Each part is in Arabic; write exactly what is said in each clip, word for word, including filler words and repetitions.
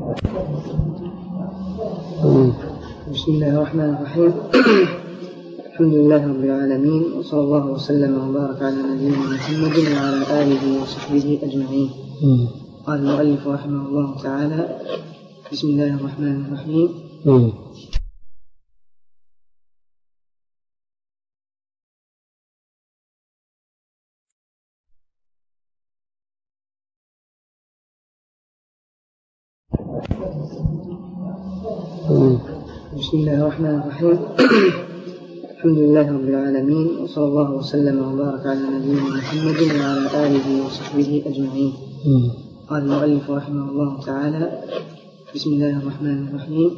بسم الله الرحمن الرحيم. الحمد لله رب العالمين، وصلى الله وسلم وبارك على نبينا محمد وعلى آله وصحبه أجمعين. قال المؤلف رحمه الله تعالى: بسم الله الرحمن الرحيم. بسم الله الرحمن الرحيم. الحمد لله رب العالمين، وصلى الله وسلم وبارك على نبينا محمد وعلى آله وصحبه أجمعين. قال المؤلف رحمه الله تعالى: بسم الله الرحمن الرحيم.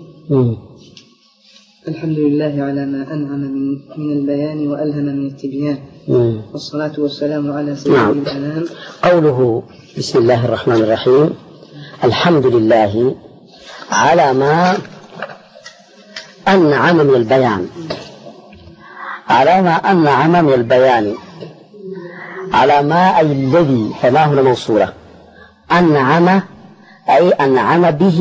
الحمد لله على ما أنعم من, من البيان وألهم من التبيان، والصلاة والسلام على سيد الأنام. قوله بسم الله الرحمن الرحيم: الحمد لله على ما أنعم من البيان، على ما أنعم من البيان، على ما أي الذي، فما هنا موصولة، أنعم أي أنعم به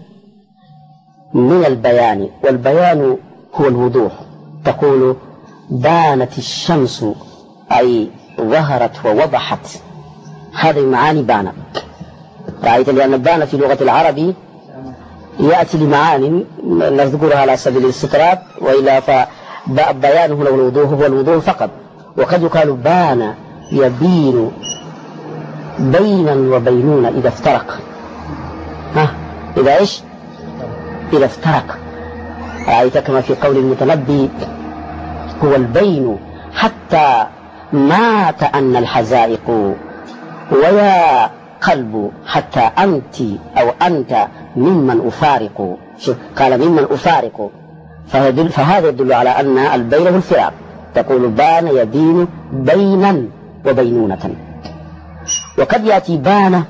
من البيان، والبيان هو الوضوح. تقول بانت الشمس أي ظهرت ووضحت، هذه معاني بان. رأيت لأن بان في لغة العرب يأتي لمعاني نذكرها على سبيل الاستطراد، وإلا فبيان هو الوضوح، هو الوضوح فقط. وقد يقال بان يبين بينا وبينون إذا افترق. ها إذا إيش؟ إذا افترق. رأيت كما في قول المتنبي: هو البين حتى مات أن الحزائق، ويا قلب حتى أنت أو أنت ممن أفارق. قال ممن أفارق، فهذا يدل على أن البين هو الفراق. تقول بان يبين بينا وبينونة. وقد يأتي بان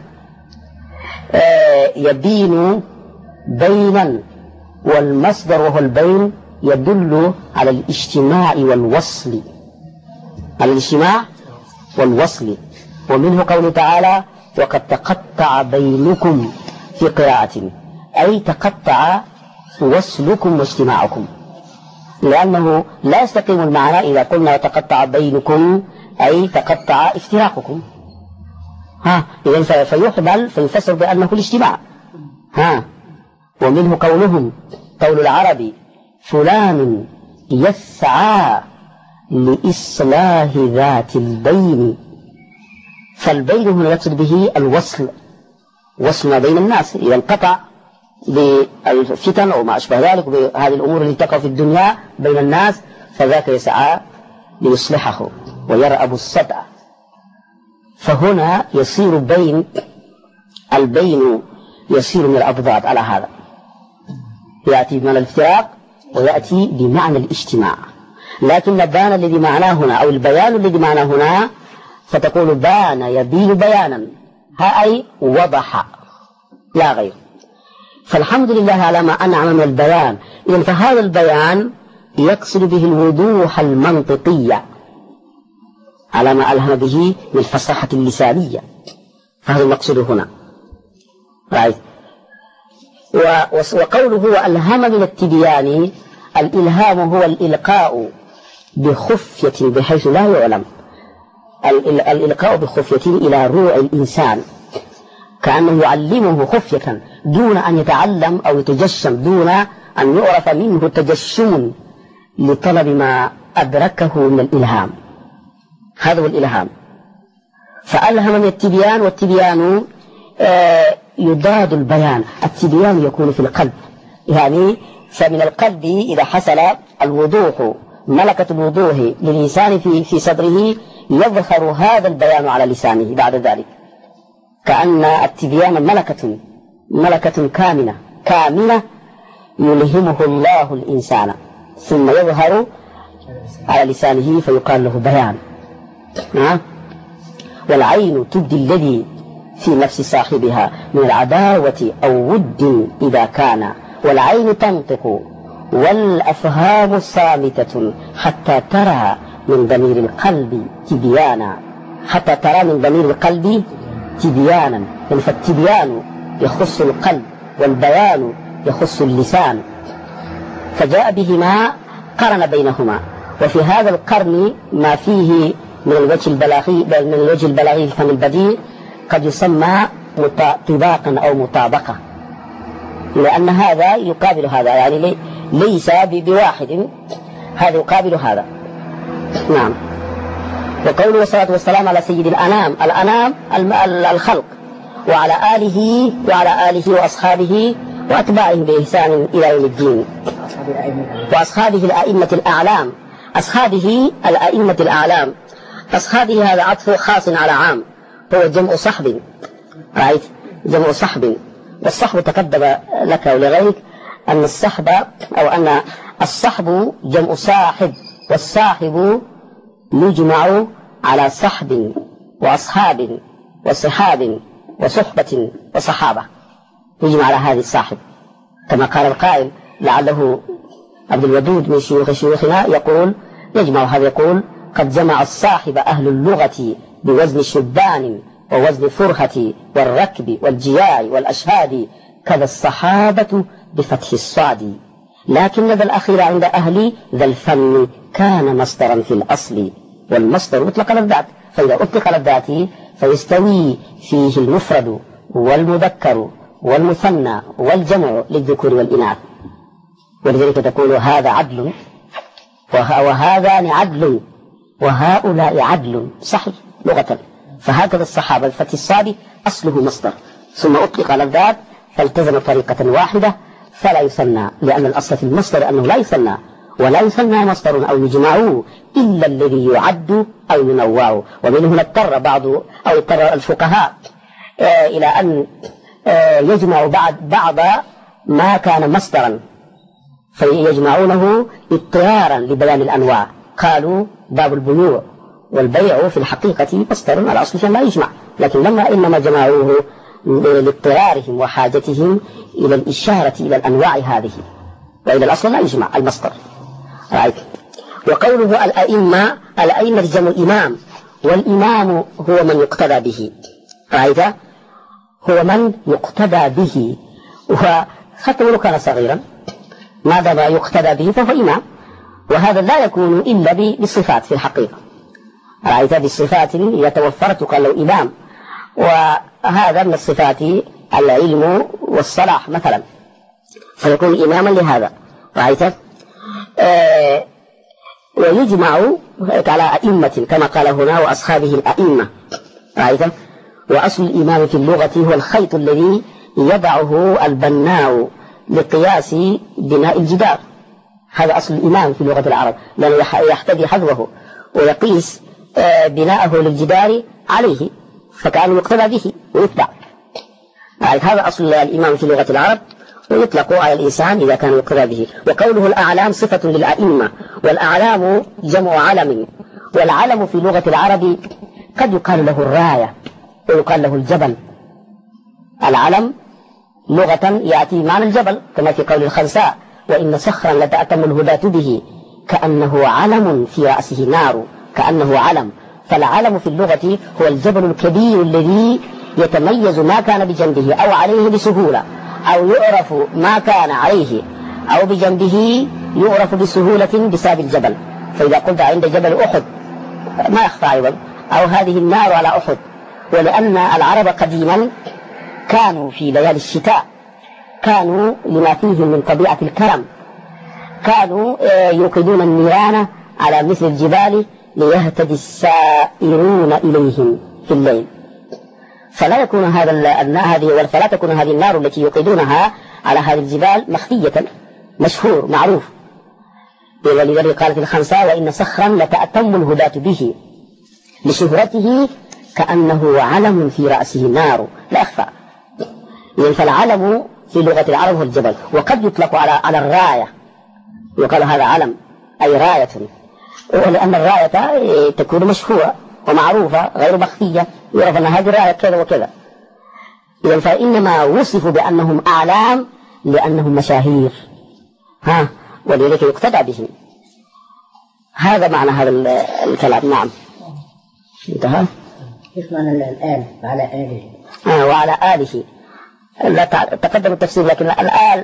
يبين بينا، والمصدر وهو البين يدل على الاجتماع والوصل، على الاجتماع والوصل. ومنه قوله تعالى: وقد تقطع بينكم، في قراءة أي تقطع وصلكم واجتماعكم، لأنه لا يستقيم المعنى إذا قلنا تقطع بينكم أي تقطع افتراقكم. ها إذن فيحمل فيفسر بأنه الاجتماع. ها ومنه قولهم، قول العرب: فلان يسعى لإصلاح ذات البين. فالبين هنا يقصد به الوصل، وصل ما بين الناس. إذا انقطع بالفتن أو ما أشبه ذلك بهذه الأمور التي تقع في الدنيا بين الناس، فذاك يسعى ليصلحه ويرأب الصدع. فهنا يصير بين، البين يصير من الأضداد على هذا، يأتي بمعنى الافتراق ويأتي بمعنى الاجتماع. لكن بان الذي معناه هنا أو البيان الذي معناه هنا، فتقول بان يبين بيانا، ها أي وضح لا غير. فالحمد لله على ما أنعم من البيان. إذن فهذا البيان يقصد به الوضوح المنطقية، على ما ألهم به من الفصاحة اللسانية، فهذا المقصود هنا. رأيت. وقوله هو ألهم من التبيان، الإلهام هو الإلقاء بخفية بحيث لا يعلم، الإلقاء بخفية إلى روع الإنسان، كأنه يعلمه خفية دون أن يتعلم أو يتجشم، دون أن يعرف منه تجشم لطلب ما أدركه من الإلهام. هذا هو الإلهام. فألهم من التبيان، والتبيان آه يضاد البيان. التبيان يكون في القلب، يعني فمن القلب إذا حصل الوضوح، ملكة الوضوح للإنسان في في صدره، يظهر هذا البيان على لسانه بعد ذلك، كأن التبيان ملكة ملكة كامنة كامنة يلهمه الله الإنسان، ثم يظهر على لسانه فيقال له بيان. والعين تبدي الذي في نفس صاحبها من العداوة أو ود إذا كان، والعين تنطق والأفهام صامتة حتى ترى من ضمير القلب تبيانا، حتى ترى من ضمير القلب تبيانا. فالتبيان يخص القلب والبيان يخص اللسان، فجاء بهما قرن بينهما. وفي هذا القرن ما فيه من الوجه البلاغي من الوجه البلاغي الفن البديع قد يسمى طباقا أو مطابقة، لأن هذا يقابل هذا، يعني ليس بواحد، هذا يقابل هذا. نعم. وقوله والصلاة والسلام على سيد الأنام، الأنام الخلق، وعلى آله وعلى آله وأصحابه وأتباعهم بإحسان إلى يوم الدين، وأصحابه الأئمة الأعلام. أصحابه الأئمة الأعلام، أصحابه هذا عطف خاص على عام، هو جمع صحب، رأيت جمع صحب. والصحب تقدم لك ولغيرك أن الصحب أو أن الصحب جمع صاحب، والصاحب يجمع على صحب وأصحاب وصحاب وصحبة وصحابة، يجمع على هذه الصاحب، كما قال القائل لعله عبد الودود من شيوخ شيوخنا يقول يجمع هذا، يقول قد جمع الصاحب أهل اللغة بوزن شبان ووزن فرهة والركب والجياع والأشهاد، كذا الصحابة بفتح الصاد، لكن ذا الأخير عند أهل ذا الفن كان مصدرا في الأصل، والمصدر أطلق على الذات، فإذا أطلق على الذات فيستوي فيه المفرد والمذكر والمثنى والجمع للذكور والإناث. ولذلك تقول هذا عدل وهذان عدل وهؤلاء عدل، صحيح لغة. فهكذا الصحابة بفتح الصاد أصله مصدر، ثم أطلق على الذات فالتزم طريقة واحدة فلا يثنى، لأن الأصل في المصدر أنه لا يثنى، ولا يثنى مصدر أو يجمعه إلا الذي يعد أو ينوع. ومن هنا اضطر بعض أو اضطر الفقهاء آه إلى أن آه يجمع بعض بعض ما كان مصدرا فيجمعونه اضطرارا لبيان الأنواع. قالوا باب البيوع والبيع في الحقيقة مصدر على أصله لا يجمع، لكن لما إنما جمعوه لاضطرارهم وحاجتهم إلى الإشارة إلى الأنواع هذه، وإلى الأصل لا يجمع المصدر. رأيت. وقوله الأئمة، الأئمة جمع إمام، والإمام هو من يقتدى به، رأيت، هو من يقتدى به، وحتى ولو كان صغيرا ما دام يقتدى به فهو إمام. وهذا لا يكون إلا بالصفات في الحقيقة، رأيت، بالصفات إذا توفرت قال له إمام. وهذا من الصفات العلم والصلاح مثلا، فيكون إماما لهذا، رأيت. آه ويجمع على أئمة كما قال هنا وأصحابه الأئمة، رأيت. وأصل الإمام في اللغة هو الخيط الذي يضعه البناء لقياس بناء الجدار، هذا أصل الإمام في لغة العرب، لأنه يحتدي حذوه ويقيس آه بناءه للجدار عليه، فكأنه يقتدى به ويتبع. هذا أصل الإمام في لغة العرب، ويطلق على الإنسان إذا كان يقتدى به. وقوله الأعلام صفة للأئمة، والأعلام جمع علم، والعلم في لغة العرب قد يقال له الراية ويقال له الجبل. العلم لغة يأتي معنى الجبل كما في قول الخنساء وإن صخرا لتأتم الهداة به كأنه علم في رأسه نار، كأنه علم. فالعلم في اللغة هو الجبل الكبير الذي يتميز ما كان بجنبه أو عليه بسهولة، أو يعرف ما كان عليه أو بجنبه يعرف بسهولة بسبب الجبل. فإذا قلت عند جبل أحد ما يخفى أيضا، أو هذه النار على أحد. ولأن العرب قديما كانوا في ليالي الشتاء كانوا لما فيه من طبيعة الكرم كانوا يوقدون النيران على مثل الجبال ليهتدي السائرون إليهم في الليل، فلا يكون هذا هذه فلا تكون هذه النار التي يوقدونها على هذه الجبال مخفية، مشهور معروف. ولذلك قال في الخنساء وإن صخرا لتأتم الهداة به لشهرته كأنه علم في رأسه نار لا أخفى. فالعلم في لغة العرب هو الجبل. وقد يطلق على على الراية، يقال هذا علم أي راية، ولأن الراية تكون مشهورة ومعروفة غير مخفية، يعرف أن هذه الراية كذا وكذا. إذن فإنما وصفوا بأنهم أعلام لأنهم مشاهير، ها، ولذلك يقتدى بهم. هذا معنى هذا الكلام. نعم. انتهى. كيف معنى الآل وعلى آله؟ آه وعلى آله. لا تقدم التفسير، لكن الآل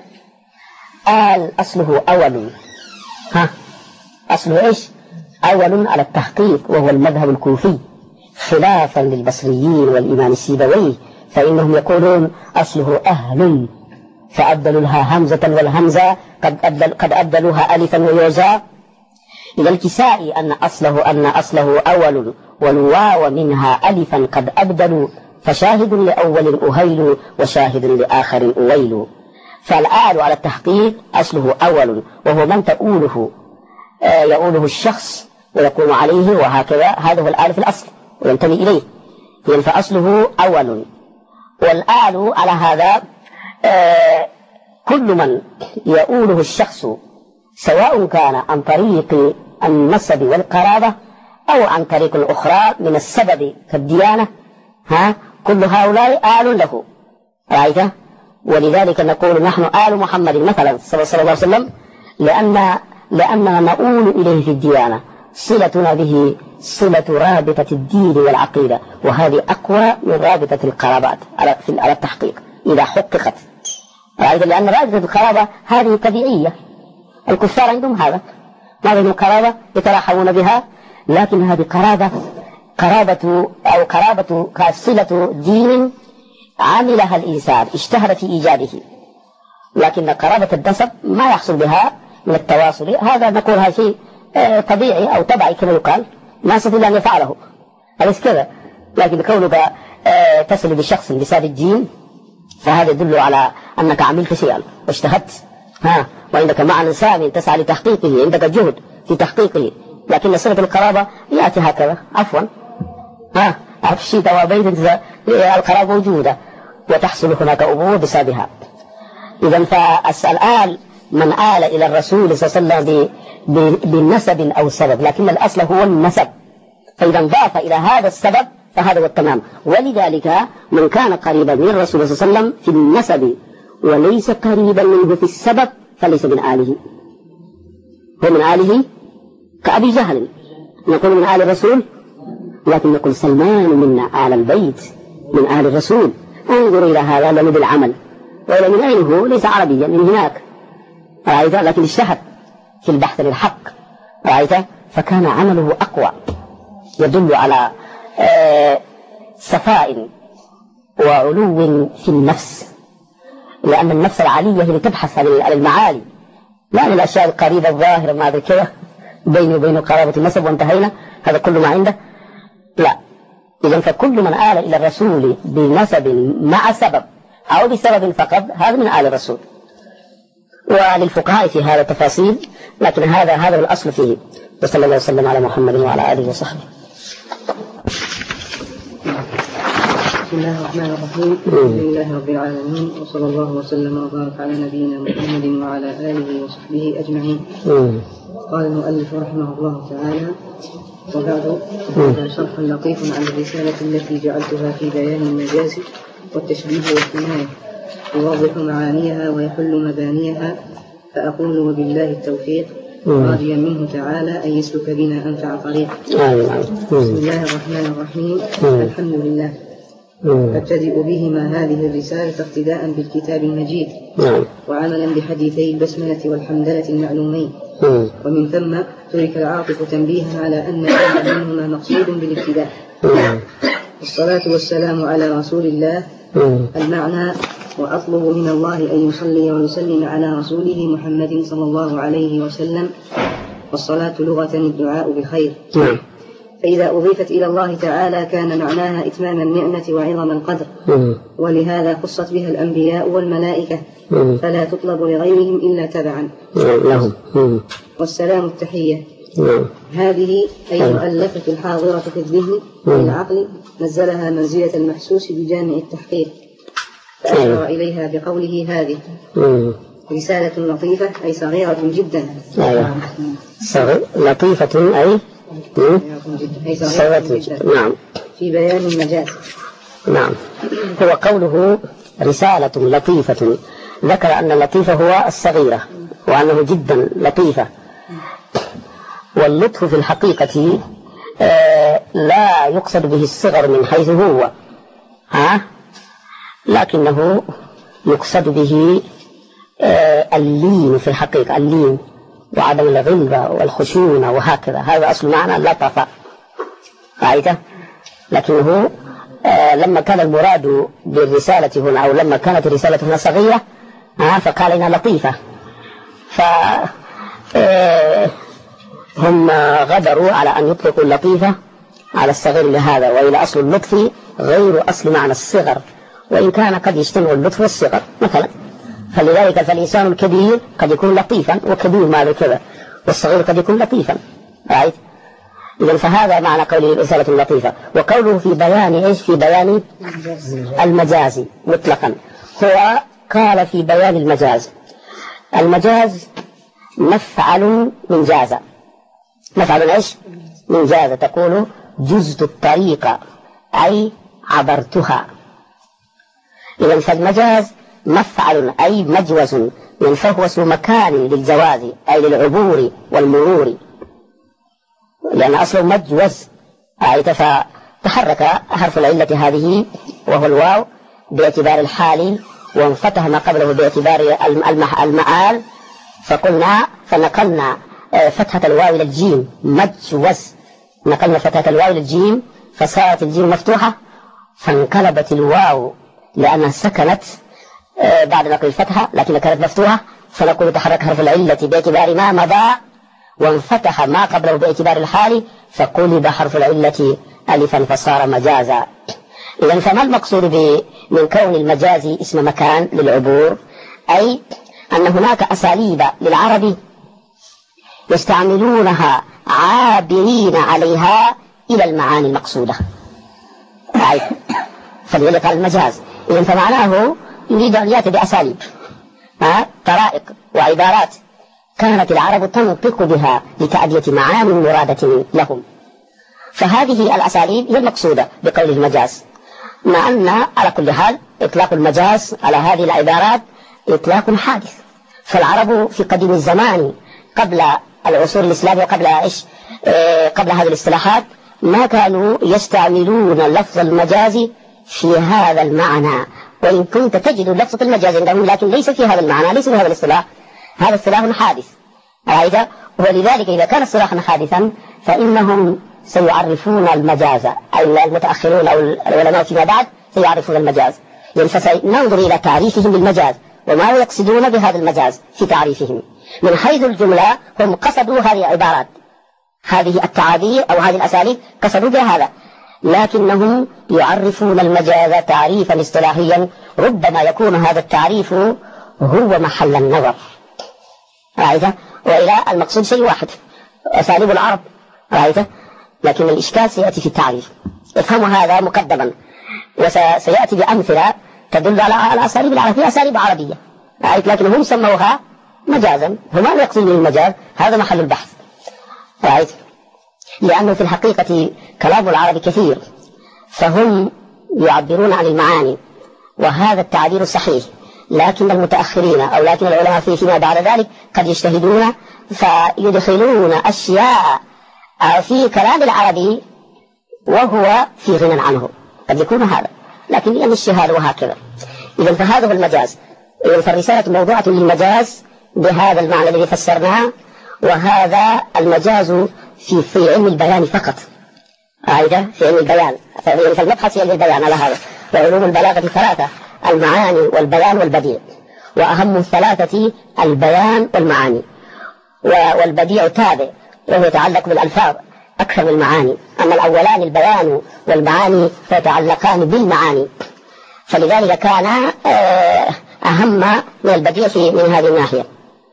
آل أصله أول. ها أصله إيش؟ أول على التحقيق، وهو المذهب الكوفي، خلافا للبصريين والإمام السيبوي، فإنهم يقولون أصله أهل، فأبدلوا لها همزة، والهمزة قد أبدل قد أبدلوها ألفا ويوزا. إلى الكسائي أن أصله أن أصله أول، والواو منها ألفا قد أبدلوا، فشاهد لأول أهيل وشاهد لآخر أويل. فالآل على التحقيق أصله أول، وهو من تؤوله آه يؤوله الشخص ويقوم عليه، وهكذا هذا هو الآل في الأصل وينتمي إليه، يعني فأصله أول. والآل على هذا آه كل من يؤوله الشخص، سواء كان عن طريق النسب والقرابة أو عن طريق أخرى من السبب كالديانة، ها كل هؤلاء آل له، رأيته؟ ولذلك نقول نحن آل محمد مثلا صلى الله عليه وسلم، لأن لأننا نؤول إليه في الديانة، صلتنا به صلة رابطة الدين والعقيدة، وهذه أقوى من رابطة القرابات على التحقيق إذا حققت، رأيته؟ لأن رابطة القرابة هذه طبيعية، الكفار عندهم هذا، ما عندهم قرابة يتراحمون بها، لكن هذه قرابة قرابة أو قرابة صلة دين عملها الإنسان اجتهد في إيجاده، لكن قرابة النسب ما يحصل بها من التواصل، هذا نقول هذا شيء طبيعي أو طبيعي كما يقال، ما يستطيع أن يفعله، أليس كذا؟ لكن كونك تصل بشخص بسبب الدين فهذا يدل على أنك عملت شيئا واجتهدت، ها وعندك معنى سامي تسعى لتحقيقه، عندك جهد في تحقيقه. لكن صلة القرابة يأتي هكذا عفوا، ها عفشيت وبيت القرابة موجودة وتحصل هناك أمور بسببها. إذا فالآل من آل إلى الرسول صلى الله عليه وسلم بالنسب أو سبب، لكن الأصل هو النسب، فإذا انضاف إلى هذا السبب فهذا هو التمام. ولذلك من كان قريبا من الرسول صلى الله عليه وسلم في النسب وليس قريبا منه في السبب فليس من آله، هو من آله كأبي جهل، نقول من آل الرسول، لكن نقول سلمان منا آل البيت من آل الرسول. انظر إلى هذا لأنه بالعمل، وإلى من أينه ليس عربيا من هناك، رأيت؟ لكن اجتهد في البحث للحق، رأيت؟ فكان عمله أقوى، يدل على آه صفاء وعلو في النفس، لأن النفس العالية هي تبحث عن المعالي، لا عن الأشياء القريبة الظاهرة ما ذكره بينه وبين قرابة النسب وانتهينا، هذا كل ما عنده، لا. إذن فكل من آل إلى الرسول بنسب مع سبب أو بسبب فقط هذا من آل الرسول. وللفقهاء في هذا تفاصيل، لكن هذا هذا الأصل فيه. وصلى الله وسلم على محمد وعلى آله وصحبه. بسم الله الرحمن الرحيم، الحمد لله رب العالمين، وصلى الله وسلم وبارك على نبينا محمد وعلى آله وصحبه أجمعين. قال المؤلف رحمه الله تعالى: وبعد هذا شرح لطيف عن الرسالة التي جعلتها في بيان المجاز والتشبيه والكناية، يوضح معانيها ويحل مبانيها، فأقول وبالله التوفيق، راجيا منه تعالى أن يسلك بنا أنفع طريق. بسم الله الرحمن الرحيم، الحمد لله. فابتدئ بهما هذه الرسالة اقتداء بالكتاب المجيد، وعملا بحديثي البسملة والحمدلة المعلومين، ومن ثم ترك العاطف تنبيها على أن كل منهما مقصود بالابتداء. الصلاة والسلام على رسول الله. المعنى: وأطلب من الله أن يصلي ويسلم على رسوله محمد صلى الله عليه وسلم. والصلاة لغة الدعاء بخير، فإذا أضيفت إلى الله تعالى كان معناها إتمام النعمة وعظم القدر، ولهذا خصت بها الأنبياء والملائكة، فلا تطلب لغيرهم إلا تبعا لهم. والسلام التحية، هذه أي مؤلفة الحاضرة في الذهن والعقل، نزلها منزلة المحسوس بجامع التحقيق، فأشار إليها بقوله: هذه رسالة لطيفة أي صغيرة جدا. لطيفة أي صغيرة جدا. نعم. في بيان المجاز. نعم. هو قوله رسالة لطيفة، ذكر أن اللطيفة هو الصغيرة، وأنه جدا لطيفة. واللطف في الحقيقة آه لا يقصد به الصغر من حيث هو، ها؟ لكنه يقصد به اللين في الحقيقة، اللين وعدم الغلبة والخشونة وهكذا، هذا أصل معنى لطف، رأيته. لكنه لما كان المراد بالرسالة هنا، أو لما كانت الرسالة هنا صغيرة فقال إنها لطيفة، فهم غدروا على أن يطلقوا اللطيفة على الصغير لهذا، وإلى أصل اللطف غير أصل معنى الصغر، وإن كان قد يجتمع اللطف والصغر مثلا، فلذلك فالإنسان الكبير قد يكون لطيفا وكبير ما كذا، والصغير قد يكون لطيفا، رأيت؟ إذن فهذا معنى قوله الرسالة اللطيفة. وقوله في بيان إيش؟ في بيان المجاز مطلقا. هو قال في بيان المجاز، المجاز مفعل من جاز، مفعل إيش؟ من جاز، تقول جزت الطريق أي عبرتها. إذن فالمجاز مفعل أي مجوز، من فهو اسم مكان للجواز أي للعبور والمرور، لأن أصله مجوز، فتحرك حرف العلة هذه وهو الواو باعتبار الحال، وانفتح ما قبله باعتبار المعال، فقلنا فنقلنا فتحة الواو إلى الجيم مجوز، نقلنا فتحة الواو إلى الجيم فصارت الجيم مفتوحة، فانقلبت الواو لأنها سكنت بعد نقل الفتحة لكن كانت مفتوحة، فنقول تحرك حرف العلة باعتبار ما مضى، وانفتح ما قبله باعتبار الحال، فقلب حرف العلة ألفا فصار مجازا. إذن فما المقصود من كون المجاز اسم مكان للعبور؟ أي أن هناك أساليب للعرب يستعملونها عابرين عليها إلى المعاني المقصودة، فلذلك المجاز. إذن فمعناه يريد أن يأتي بأساليب طرائق وعبارات كانت العرب تنطق بها لتأدية معاني مرادة لهم، فهذه الأساليب هي المقصودة بقول المجاز، مع أن على كل حال إطلاق المجاز على هذه العبارات إطلاق حادث. فالعرب في قديم الزمان قبل العصور الإسلامية وقبل إيش آه قبل هذه الاصطلاحات ما كانوا يستعملون لفظ المجاز في هذا المعنى، وإن كنت تجد لفظة المجاز عندهم لكن ليس في هذا المعنى، ليس في هذا الاصطلاح، هذا اصطلاح حادث، رأيت؟ ولذلك إذا كان اصطلاحا حادثا فإنهم سيعرفون المجاز، أي المتأخرون أو العلماء فيما بعد سيعرفون المجاز، يعني فسننظر إلى تعريفهم بالمجاز وما يقصدون بهذا المجاز في تعريفهم. من حيث الجملة هم قصدوا هذه العبارات، هذه التعابير أو هذه الأساليب قصدوا بهذا، لكنهم يعرفون المجاز تعريفا اصطلاحيا ربما يكون هذا التعريف هو محل النظر، رأيته؟ وإلى المقصود شيء واحد أساليب العرب، رأيته؟ لكن الإشكال سيأتي في التعريف، افهموا هذا مقدما، وسيأتي بأمثلة تدل على الأساليب العربية أساليب عربية، رأيت؟ لكن هم سموها مجازا، هما يقصدون المجاز، هذا محل البحث، رأيت؟ لأنه في الحقيقة كلام العرب كثير، فهم يعبرون عن المعاني وهذا التعبير صحيح، لكن المتأخرين أو لكن العلماء في فيما بعد ذلك قد يجتهدون فيدخلون أشياء في كلام العربي وهو في غنى عنه، قد يكون هذا، لكن لأن الشهادة وهكذا. إذا فهذا هو المجاز، إذا فالرسالة موضوعة للمجاز بهذا المعنى الذي فسرناه، وهذا المجاز في في علم البيان فقط، أيضا في علم البيان، فالمبحث في علم البيان على هذا. وعلوم البلاغة ثلاثة: المعاني والبيان والبديع، وأهم الثلاثة البيان والمعاني، والبديع تابع وهو يتعلق بالألفاظ أكثر من المعاني، أما الأولان البيان والمعاني فيتعلقان بالمعاني، فلذلك كان أهم من البديع في من هذه الناحية.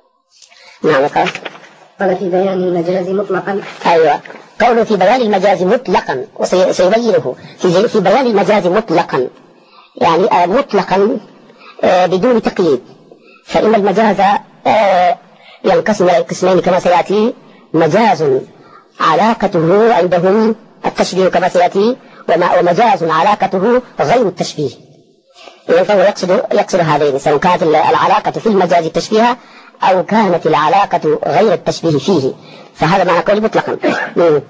نعم. قال قال في بيان المجاز مطلقا. أيوة، قوله في بيان المجاز مطلقا، وسيبينه في في بيان المجاز مطلقا، يعني مطلقا بدون تقييد، فإن المجاز ينقسم إلى قسمين كما سيأتي: مجاز علاقته عندهم التشبيه كما سيأتي، ومجاز علاقته غير التشبيه. فهو يقصد يقصد هذين، سواء كانت العلاقة في المجاز التشبيه أو كانت العلاقة غير التشبيه فيه، فهذا معنى قول مطلقا.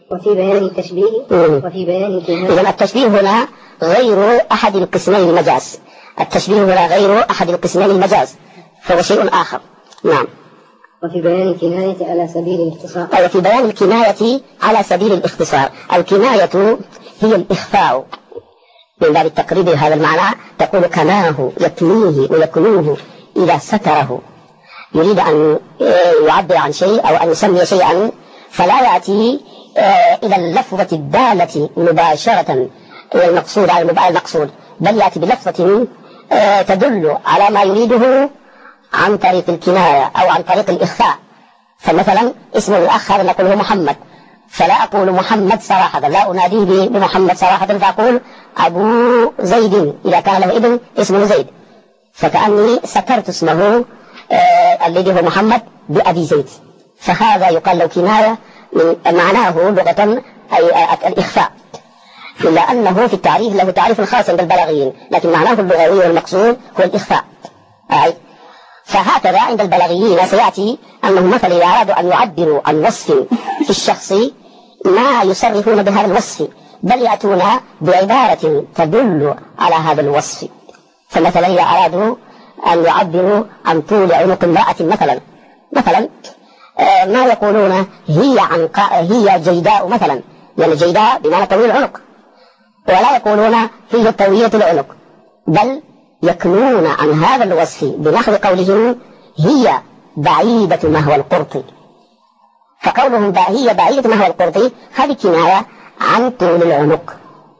وفي بيان التشبيه وفي بيان الكناية. إذن التشبيه هنا غير أحد القسمين المجاز، التشبيه هنا غير أحد القسمين المجاز، فهو شيء آخر. نعم. وفي بيان الكناية على سبيل الاختصار. أي في بيان الكناية على سبيل الاختصار. الكناية هي الإخفاء من باب التقريب هذا المعنى، تقول كناه يكنيه ويكنوه إذا ستره، يريد أن يعبر عن شيء أو أن يسمي شيئا فلا يأتي إلى اللفظة الدالة مباشرة المقصود على المقصود، بل يأتي بلفظة تدل على ما يريده عن طريق الكناية أو عن طريق الإخفاء. فمثلا اسم الأخ هذا نقوله محمد، فلا أقول محمد صراحة، لا أناديه بمحمد صراحة، فأقول أبو زيد إذا كان له ابن اسمه زيد، فكأني سترت اسمه آه الذي هو محمد بأبي زيد، فهذا يقال له كناية معناه لغة أي الإخفاء، إلا أنه في التعريف له تعريف خاص عند البلاغيين، لكن معناه اللغوي والمقصود هو الإخفاء. أي فهكذا عند البلاغيين سيأتي أنه مثلا إذا أرادوا أن يعبروا عن وصف في الشخص ما يصرفون بهذا الوصف، بل يأتون بعبارة تدل على هذا الوصف. فمثلا إذا أرادوا أن يعبروا عن طول عنق امرأة مثلا مثلا آه ما يقولون هي عنقاء هي جيداء مثلا، يعني جيداء بمعنى طويل العنق، ولا يقولون هي طويلة العنق، بل يكنون عن هذا الوصف بنحو قولهم هي بعيدة مهوى القرط، فقولهم هي بعيدة مهوى القرط هذه كناية عن طول العنق.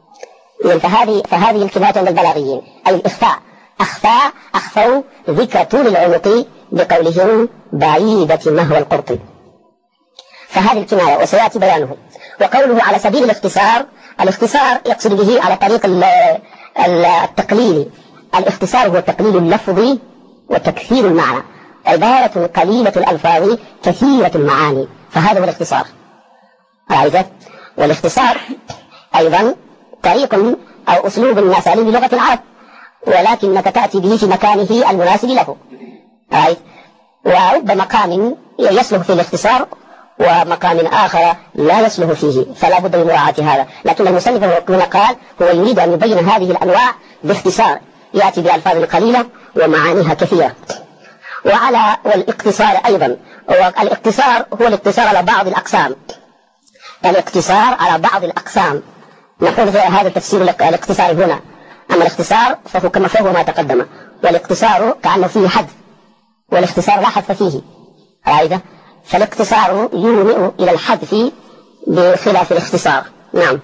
فهذه فهذه الكناية عند البلاغيين أي الإخفاء، أخفاء أخفوا ذكر طول العنق بقولهم بعيدة مهوى القرط، فهذه الكناية وسيأتي بيانه. وقوله على سبيل الاختصار، الاختصار يقصد به على طريق التقليل. الاختصار هو تقليل اللفظ وتكثير المعنى، عبارة قليلة الألفاظ كثيرة المعاني، فهذا هو الاختصار. والاختصار أيضا طريق أو أسلوب من أساليب لغة العرب، ولكنك تأتي به في مكانه المناسب له. ورب مقام يصلح في الاختصار ومقام آخر لا يصلح فيه، فلا بد من مراعاة هذا. لكن المصنف هنا قال هو يريد أن يبين هذه الأنواع باختصار، يأتي بألفاظ قليلة ومعانيها كثيرة. وعلى والاقتصار أيضا، والاقتصار هو الاقتصار على بعض الأقسام، الاقتصار على بعض الأقسام، نقول هذا تفسير الاقتصار هنا. أما الاختصار فهو كما فهو ما تقدم، والاقتصار كأنه فيه حذف، والاختصار لا حذف فيه، عايدة. فالاقتصار يومئ إلى الحذف بخلاف الاختصار. نعم.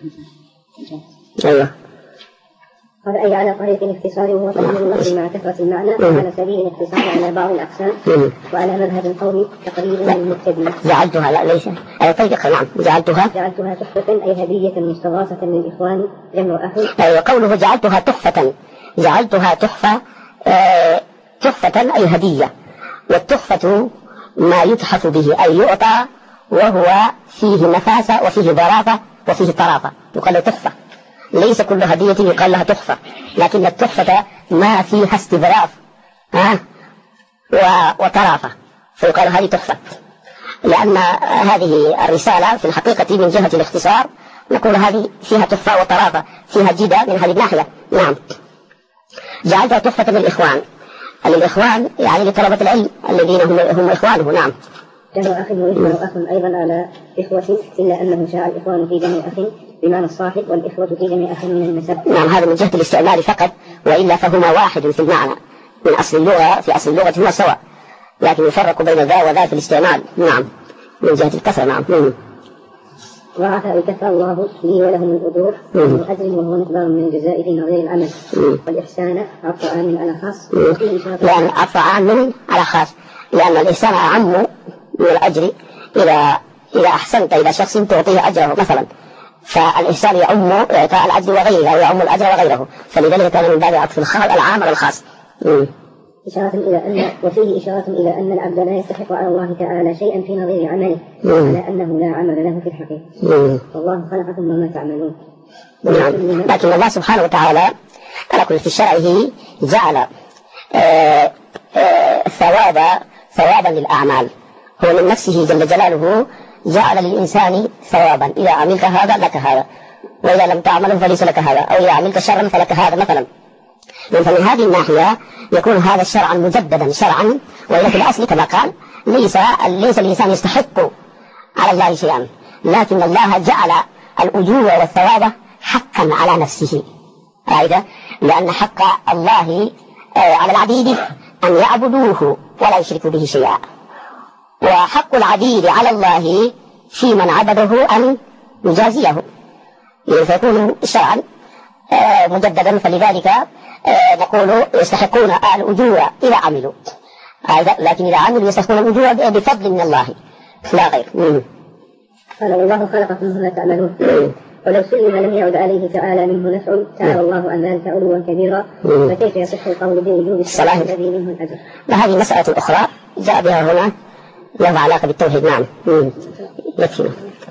أيوه. هذا أي على طريق الاختصار وهو تقليل اللفظ مع كثرة المعنى، وعلى سبيل الاختصار على بعض الأقسام، وعلى مذهب القوم تقريبا للمبتدئين. جعلتها لا ليس على طريق نعم جعلتها جعلتها تحفة أي هدية مستغاثة للإخوان جمع أخ. أيوه قوله جعلتها تحفة، جعلتها تحفة آه تحفة أي هدية، والتحفة ما يتحف به أي يعطى وهو فيه نفاسة وفيه ظرافة وفيه طرافة، يقال له تحفة. ليس كل هدية يقال لها تحفة، لكن التحفة ما فيها استظراف ها وطرافة، فيقال هذه تحفة، لأن هذه الرسالة في الحقيقة من جهة الاختصار نقول هذه فيها تحفة وطرافة، فيها جدة من هذه الناحية. نعم. جعلتها تحفة للإخوان، الإخوان يعني لطلبة العلم الذين هم, هم إخوانه. نعم. جمع أخ ويجمع أخ أيضا على إخوة، إلا أنه شاء الإخوان في جمع أخ بمعنى الصاحب، والإخوة في جمع أخ من النسب. نعم هذا من جهة الاستعمال فقط، وإلا فهما واحد في المعنى من أصل اللغة، في أصل اللغة هما سواء، لكن يفرق بين ذا وذا في الاستعمال. نعم من جهة الكسر. نعم. مم. وعفى بكفى الله لي ولهم الأجور من أجر وهو مقدار من الجزاء في نظير العمل. مم. والإحسان عطف عام على خاص، لأن عطف عام على خاص، لأن الإحسان أعم من الأجر. إذا إذا أحسنت إلى شخص تعطيه أجره مثلا، فالإحسان يعم إعطاء الأجر وغيره أو يعم الأجر وغيره، فلذلك كان من باب عطف العام على الخاص. مم. إشارة إلى أن وفيه إشارة إلى أن العبد لا يستحق على الله تعالى شيئا في نظير عمله، على أنه لا عمل له في الحقيقة. والله خلقكم وما تعملون. نعم. لكن الله سبحانه وتعالى على كل في شرعه جعل آآ آآ ثواب ثوابا للأعمال، هو من نفسه جل جلاله جعل للإنسان ثوابا، إذا عملت هذا لك هذا، وإذا لم تعمله فليس لك هذا، أو إذا عملت شرا فلك هذا مثلا. فمن هذه الناحية يكون هذا الشرعا مجددا شرعا، وإذا في الأصل كما قال ليس ليس الإنسان يستحق على الله شيئا، لكن الله جعل الأجور والثواب حقا على نفسه، لأن حق الله على العبيد أن يعبدوه ولا يشركوا به شيئا، وحق العبيد على الله في من عبده أن يجازيه، فيكون شرعا مجددا. فلذلك نقول يستحقون الأجور إذا عملوا، لكن إذا عملوا يستحقون الأجور بفضل من الله لا غير. قال الله خلقكم وما تعملون، ولو سئل لم يعد عليه تعالى منه نفع، تعالى الله عن ذلك علوا كبيرا، فكيف يصح القول بوجوب الصلاة الذي منه الأجر؟ وهذه مسألة أخرى جاء بها هنا لها علاقة بالتوحيد. نعم يكفي.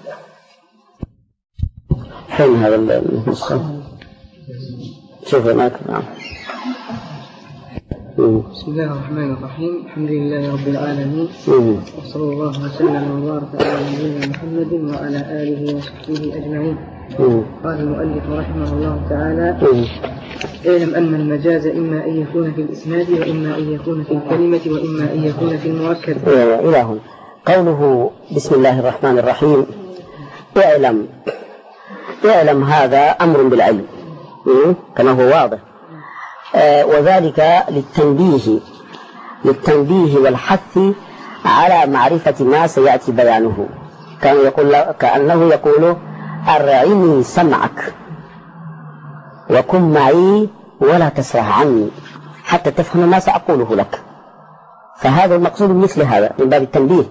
حين هذا النسخة شوف هناك. نعم. بسم الله الرحمن الرحيم، الحمد لله رب العالمين، وصلى الله وسلم وبارك على نبينا محمد وعلى آله وصحبه أجمعين. قال المؤلف رحمه الله تعالى: اعلم أن المجاز إما أن يكون في الإسناد، وإما أن يكون في الكلمة، وإما أن يكون في المؤكد. إلى هنا قوله بسم الله الرحمن الرحيم اعلم. اعلم هذا أمر بالعلم كما هو واضح، آه وذلك للتنبيه للتنبيه والحث على معرفة ما سيأتي بيانه. كان يقول كأنه يقول أرعني سمعك وكن معي ولا تسرح عني حتى تفهم ما سأقوله لك. فهذا المقصود مثل هذا من باب التنبيه.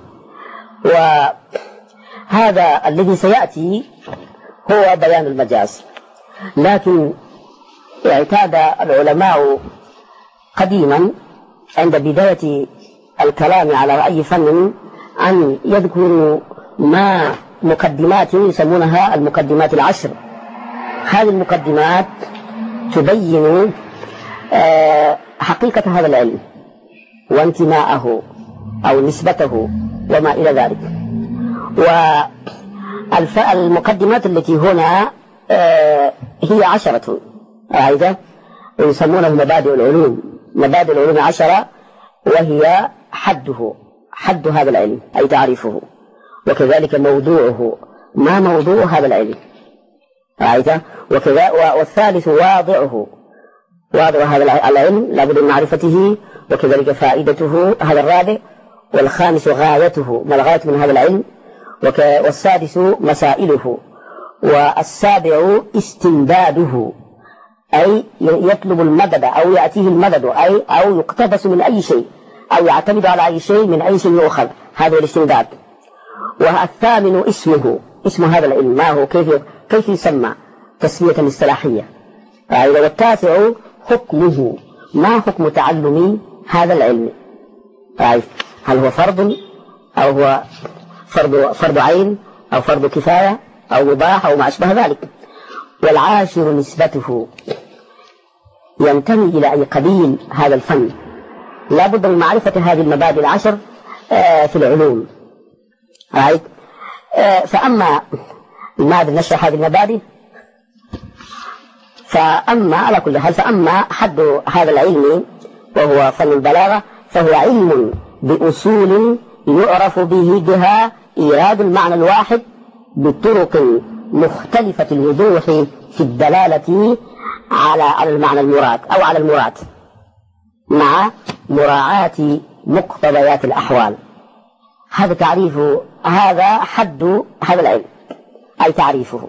وهذا الذي سيأتي هو بيان المجاز، لكن اعتاد العلماء قديما عند بداية الكلام على أي فن أن يذكروا ما مقدمات يسمونها المقدمات العشر. هذه المقدمات تبين حقيقة هذا العلم وانتماءه أو نسبته وما إلى ذلك. والمقدمات التي هنا هي عشرة أيضا يسمونه مبادئ العلوم. مبادئ العلوم عشرة، وهي حده حد هذا العلم أي تعريفه، وكذلك موضوعه ما موضوع هذا العلم، وكذا والثالث واضعه واضع هذا العلم لابد من معرفته، وكذلك فائدته هذا الرابع، والخامس غايته ما الغاية من هذا العلم، والسادس مسائله، والسابع استمداده أي يطلب المدد أو يأتيه المدد أي أو يقتبس من أي شيء أو يعتمد على أي شيء من أي شيء يؤخذ، هذا الاستمداد. والثامن اسمه اسم هذا العلم ما هو، كيف كيف يسمى تسمية اصطلاحية. والتاسع حكمه ما حكم تعلم هذا العلم، هل هو فرض أو هو فرض فرض عين أو فرض كفاية أو مباح أو ما أشبه ذلك. والعاشر نسبته ينتمي إلى أي قبيل هذا الفن. لا بد من معرفة هذه المبادئ العشر في العلوم. فأما ماذا نشرح هذه المبادئ، فأما على كل حال فأما حد هذا العلم وهو فن البلاغة فهو علم بأصول يعرف به بها إيراد المعنى الواحد بطرق مختلفة الوضوح في الدلالة على على المعنى المراد أو على المراد مع مراعاة مقتضيات الأحوال. هذا تعريف هذا حد هذا العلم أي تعريفه.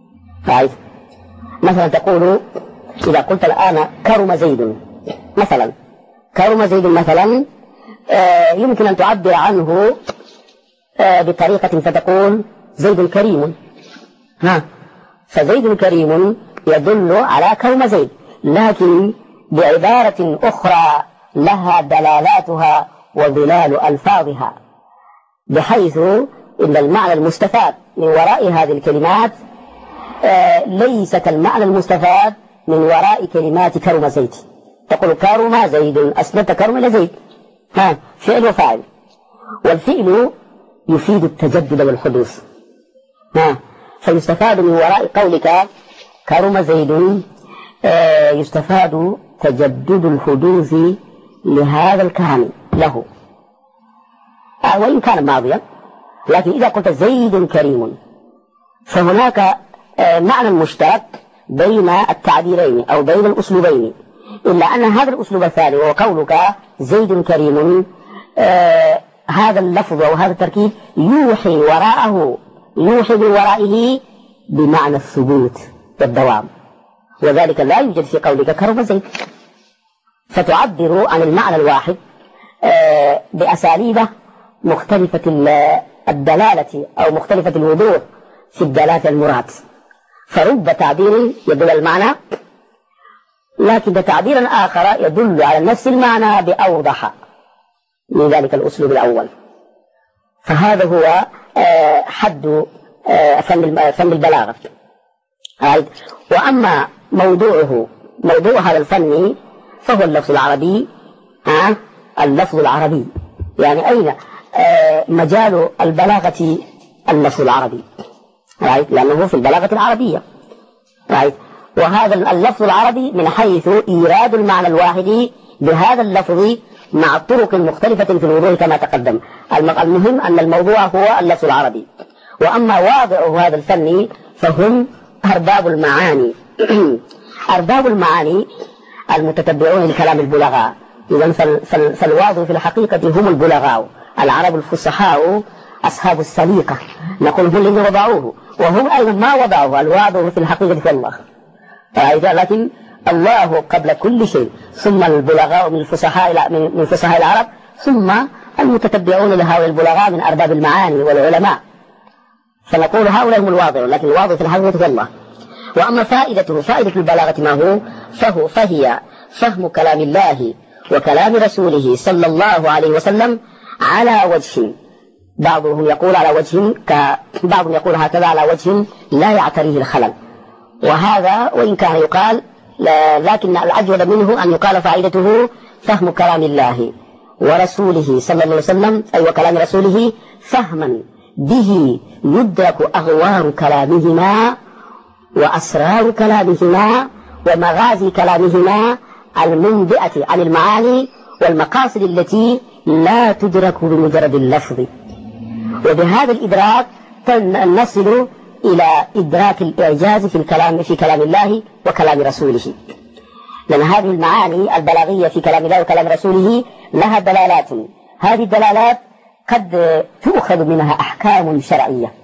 مثلا تقول إذا قلت الآن كرم زيد مثلا، كرم زيد مثلا يمكن أن تعبر عنه بطريقة فتقول زيد كريم، ها فزيد كريم يدل على كرم زيد، لكن بعبارة أخرى لها دلالاتها وظلال ألفاظها، بحيث إن المعنى المستفاد من وراء هذه الكلمات ليس كالمعنى المستفاد من وراء كلمات كرم زيد. تقول كرم زيد أسندت كرم إلى زيد، ها فعل وفاعل، والفعل يفيد التجدد والحدوث. فيستفاد من وراء قولك كرم زيد يستفاد تجدد الحدوث لهذا الكلام له وإن كان ماضيا، لكن إذا قلت زيد كريم فهناك معنى مشترك بين التعبيرين أو بين الأسلوبين، إلا أن هذا الأسلوب الثاني وهو قولك زيد كريم آه هذا اللفظ أو هذا التركيب يوحي وراءه يوحي من ورائه بمعنى الثبوت والدوام، وذلك لا يوجد في قولك كرم زيد، فتعبر عن المعنى الواحد آه بأساليب مختلفة الدلالة أو مختلفة الوضوح في الدلالة المراد، فرب تعبير يدل المعنى لكن تعبيرا آخر يدل على نفس المعنى بأوضح من ذلك الأسلوب الأول. فهذا هو حد فن البلاغة. وأما موضوعه موضوع هذا الفن فهو اللفظ العربي. اللفظ العربي يعني أين مجال البلاغة؟ اللفظ العربي، لأنه في البلاغة العربية. وهذا اللفظ العربي من حيث إيراد المعنى الواحد بهذا اللفظ مع طرق مختلفة في الوضوح كما تقدم. المهم أن الموضوع هو اللفظ العربي. وأما واضع هذا الفن فهم أرباب المعاني. أرباب المعاني المتتبعون لكلام البلغاء. إذن فالواضع في الحقيقة هم البلغاء، العرب الفصحاء أصحاب السليقة، نقول هم الذين وضعوه، وهم أيضا ما وضعوه. الواضع في الحقيقة في الله، لكن الله قبل كل شيء، ثم البلغاء من الفصحاء من فصحاء العرب، ثم المتتبعون لهؤلاء البلغاء من أرباب المعاني والعلماء. فنقول هؤلاء هم الواضع، لكن الواضع في الحقيقة في الله. وأما فائدته فائدة البلاغة ما هو فهو فهي فهم كلام الله وكلام رسوله صلى الله عليه وسلم على وجه، بعضهم يقول على وجه بعضهم يقول هكذا على وجه لا يعتريه الخلل، وهذا وإن كان يقال لكن الأجود منه أن يقال فائدته فهم كلام الله ورسوله صلى الله عليه وسلم، أي وكلام رسوله فهما به يدرك أغوار كلامهما وأسرار كلامهما ومغازي كلامهما المنبئة عن المعاني والمقاصد التي لا تدرك بمجرد اللفظ. وبهذا الإدراك نصل إلى إدراك الإعجاز في الكلام في كلام الله وكلام رسوله، لأن هذه المعاني البلاغية في كلام الله وكلام رسوله لها دلالات، هذه الدلالات قد تؤخذ منها أحكام شرعية.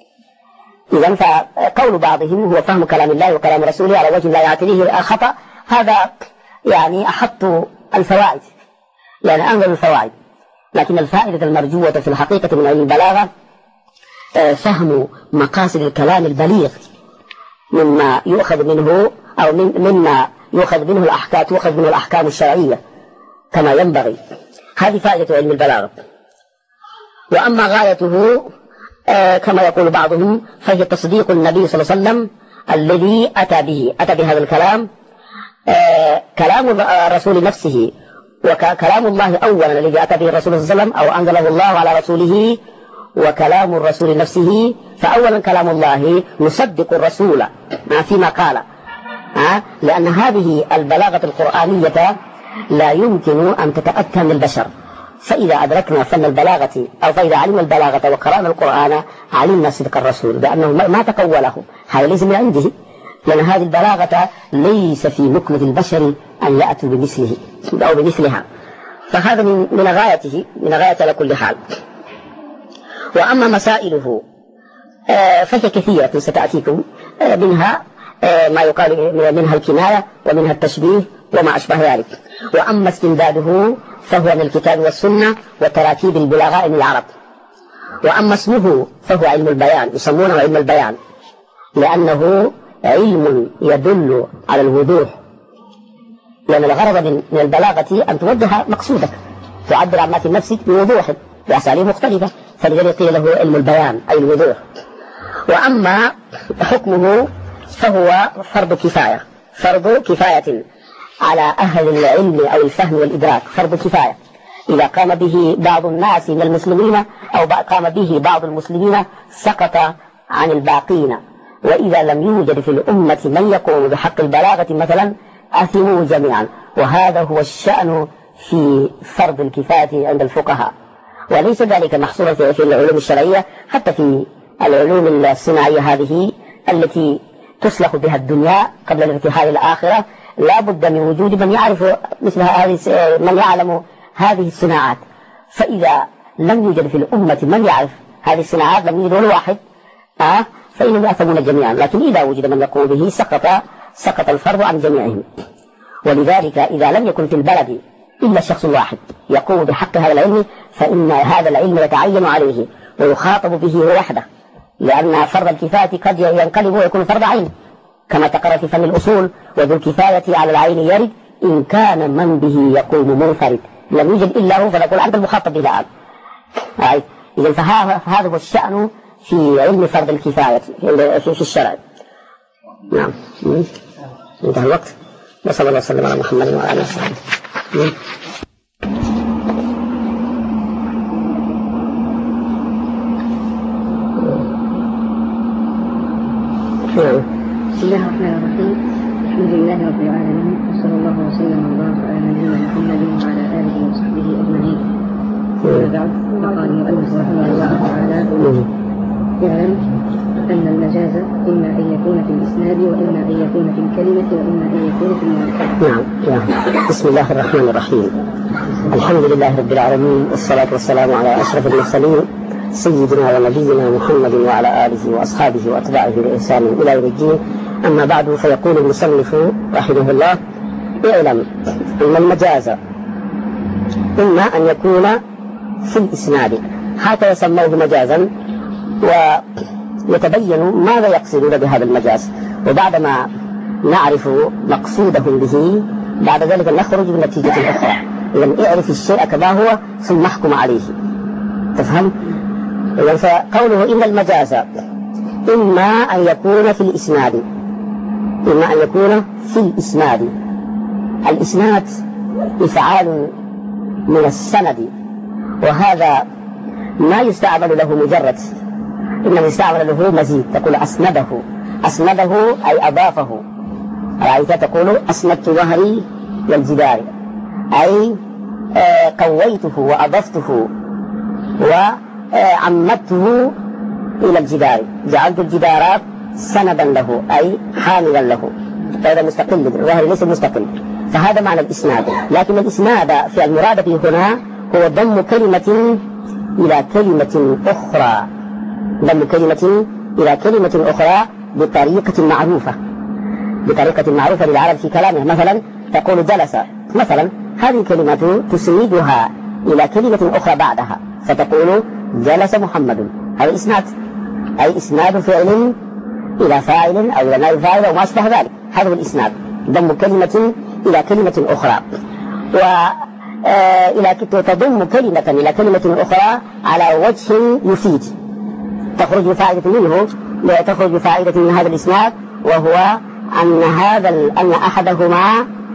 إذن فقول بعضهم هو فهم كلام الله وكلام رسوله على وجه لا يعتريه خطأ، هذا يعني أحط الفوائد، يعني أنظر الفوائد، لكن الفائدة المرجوة في الحقيقة من علم البلاغة فهم مقاصد الكلام البليغ مما يؤخذ منه أو مما يؤخذ منه الأحكام تؤخذ منه الأحكام الشرعية كما ينبغي. هذه فائدة علم البلاغة. وأما غايته كما يقول بعضهم فهي تصديق النبي صلى الله عليه وسلم الذي أتى به أتى بهذا الكلام، كلام الرسول نفسه وكلام الله أولا الذي أتى به الرسول صلى الله عليه وسلم أو أنزله الله على رسوله، وكلام الرسول نفسه. فأولا كلام الله نصدق الرسول فيما قال، لأن هذه البلاغة القرآنية لا يمكن أن تتأتى من البشر، فإذا أدركنا فن البلاغة أو فإذا علمنا البلاغة وقرأنا القرآن علمنا صدق الرسول بأنه ما تقوله، هذا ليس من عنده، لأن هذه البلاغة ليس في مكنة البشر أن يأتوا بمثله أو بمثلها، فهذا من من غايته من غاية على كل حال. وأما مسائله فهي كثيرة ستأتيكم، منها ما يقال منها الكناية ومنها التشبيه وما أشبه ذلك. وأما استمداده فهو من الكتاب والسنة وتراكيب البلاغاء من العرب. وأما اسمه فهو علم البيان، يسمونه علم البيان لأنه علم يدل على الوضوح، لأن الغرض من البلاغة أن توجه مقصودك، تعبر عن ما في نفسك بوضوح بأساليب مختلفة، فلذلك قيل له علم البيان أي الوضوح. وأما حكمه فهو فرض كفاية، فرض كفاية على أهل العلم أو الفهم والإدراك، فرض كفاية، إذا قام به بعض الناس من المسلمين أو قام به بعض المسلمين سقط عن الباقين، وإذا لم يوجد في الأمة من يقوم بحق البلاغة مثلا أثموا جميعا. وهذا هو الشأن في فرض الكفاية عند الفقهاء، وليس ذلك محصورا في العلوم الشرعية، حتى في العلوم الصناعية هذه التي تصلح بها الدنيا قبل الارتحال الآخرة لا بد من وجود من يعرف مثل هذه، من يعلم هذه الصناعات. فإذا لم يوجد في الأمة من يعرف هذه الصناعات، لم يوجد ولا واحد آه فإنهم يأثمون جميعا. لكن إذا وجد من يقوم به سقط سقط الفرض عن جميعهم. ولذلك إذا لم يكن في البلد إلا شخص واحد يقوم بحق هذا العلم، فإن هذا العلم يتعين عليه ويخاطب به وحده، لأن فرض الكفاية قد ينقلب ويكون فرض عين، كما تقرر في فن الأصول: وذو الكفاية على العين يرد إن كان من به يقوم منفرد، لم يوجد إلا هو فنقول أنت المخاطب به الآن. إذن فهذا هو الشأن في علم فرض الكفاية في الشرع. نعم، انتهى الوقت. وصلى الله وسلم على محمد وعلى آله وصحبه. بسم الله الرحمن الرحيم. الحمد لله رب العالمين، وصلى الله وسلم وبارك على نبينا محمد وعلى آله وصحبه أجمعين. أما بعد، فقال المؤلف رحمه الله تعالى: اعلم أن المجاز إما أن يكون في الإسناد، وإما أن يكون في الكلمة، وإما أن يكون في المناسبة. نعم. بسم الله الرحمن الرحيم. الحمد لله رب العالمين، والصلاة والسلام على أشرف المرسلين سيدنا ونبينا محمد وعلى آله وأصحابه وأتباعه بإحسان إلى يوم الدين. أما بعد، فيقول المصنف رحمه الله: اعلم أن المجاز إما أن يكون في الإسناد، حتى يسموه مجازا، ويتبين ماذا يقصدون بهذا المجاز. وبعدما نعرف مقصودهم به بعد ذلك نخرج بنتيجة أخرى. إذن اعرف الشيء كما هو ثم احكم عليه. تفهم؟ إذن فقوله إن المجاز إما أن يكون في الإسناد، إما أن يكون في الإسناد. الإسناد إفعال من السند، وهذا ما يستعمل له مجرد، إنما يستعمل له مزيد. تقول أسنده، أسنده أي أضافه. رأيت تقول أسندت ظهري للجدار، أي قويته وأضفته وعمدته إلى الجدار، جعلت الجدارات سندا له أي حاملا له، غير مستقل، الظهر ليس مستقل. فهذا معنى الإسناد. لكن الإسناد في المراد به هنا هو ضم كلمة إلى كلمة أخرى، ضم كلمة إلى كلمة أخرى بطريقة معروفة، بطريقة معروفة للعرب في كلامه. مثلا تقول جلس، مثلا هذه كلمة تسندها إلى كلمة أخرى بعدها، فتقول جلس محمد. هذا إسناد، أي إسناد فعل إلى فاعل أو إلى نائب فاعل أو ما أشبه ذلك. هذا هو الإسناد، ضم كلمة إلى كلمة أخرى، وإلى تضم كلمة إلى كلمة أخرى على وجه يفيد، تخرج فائدة منه، تخرج فائدة من هذا الإسناد، وهو أن هذا أن أحدهما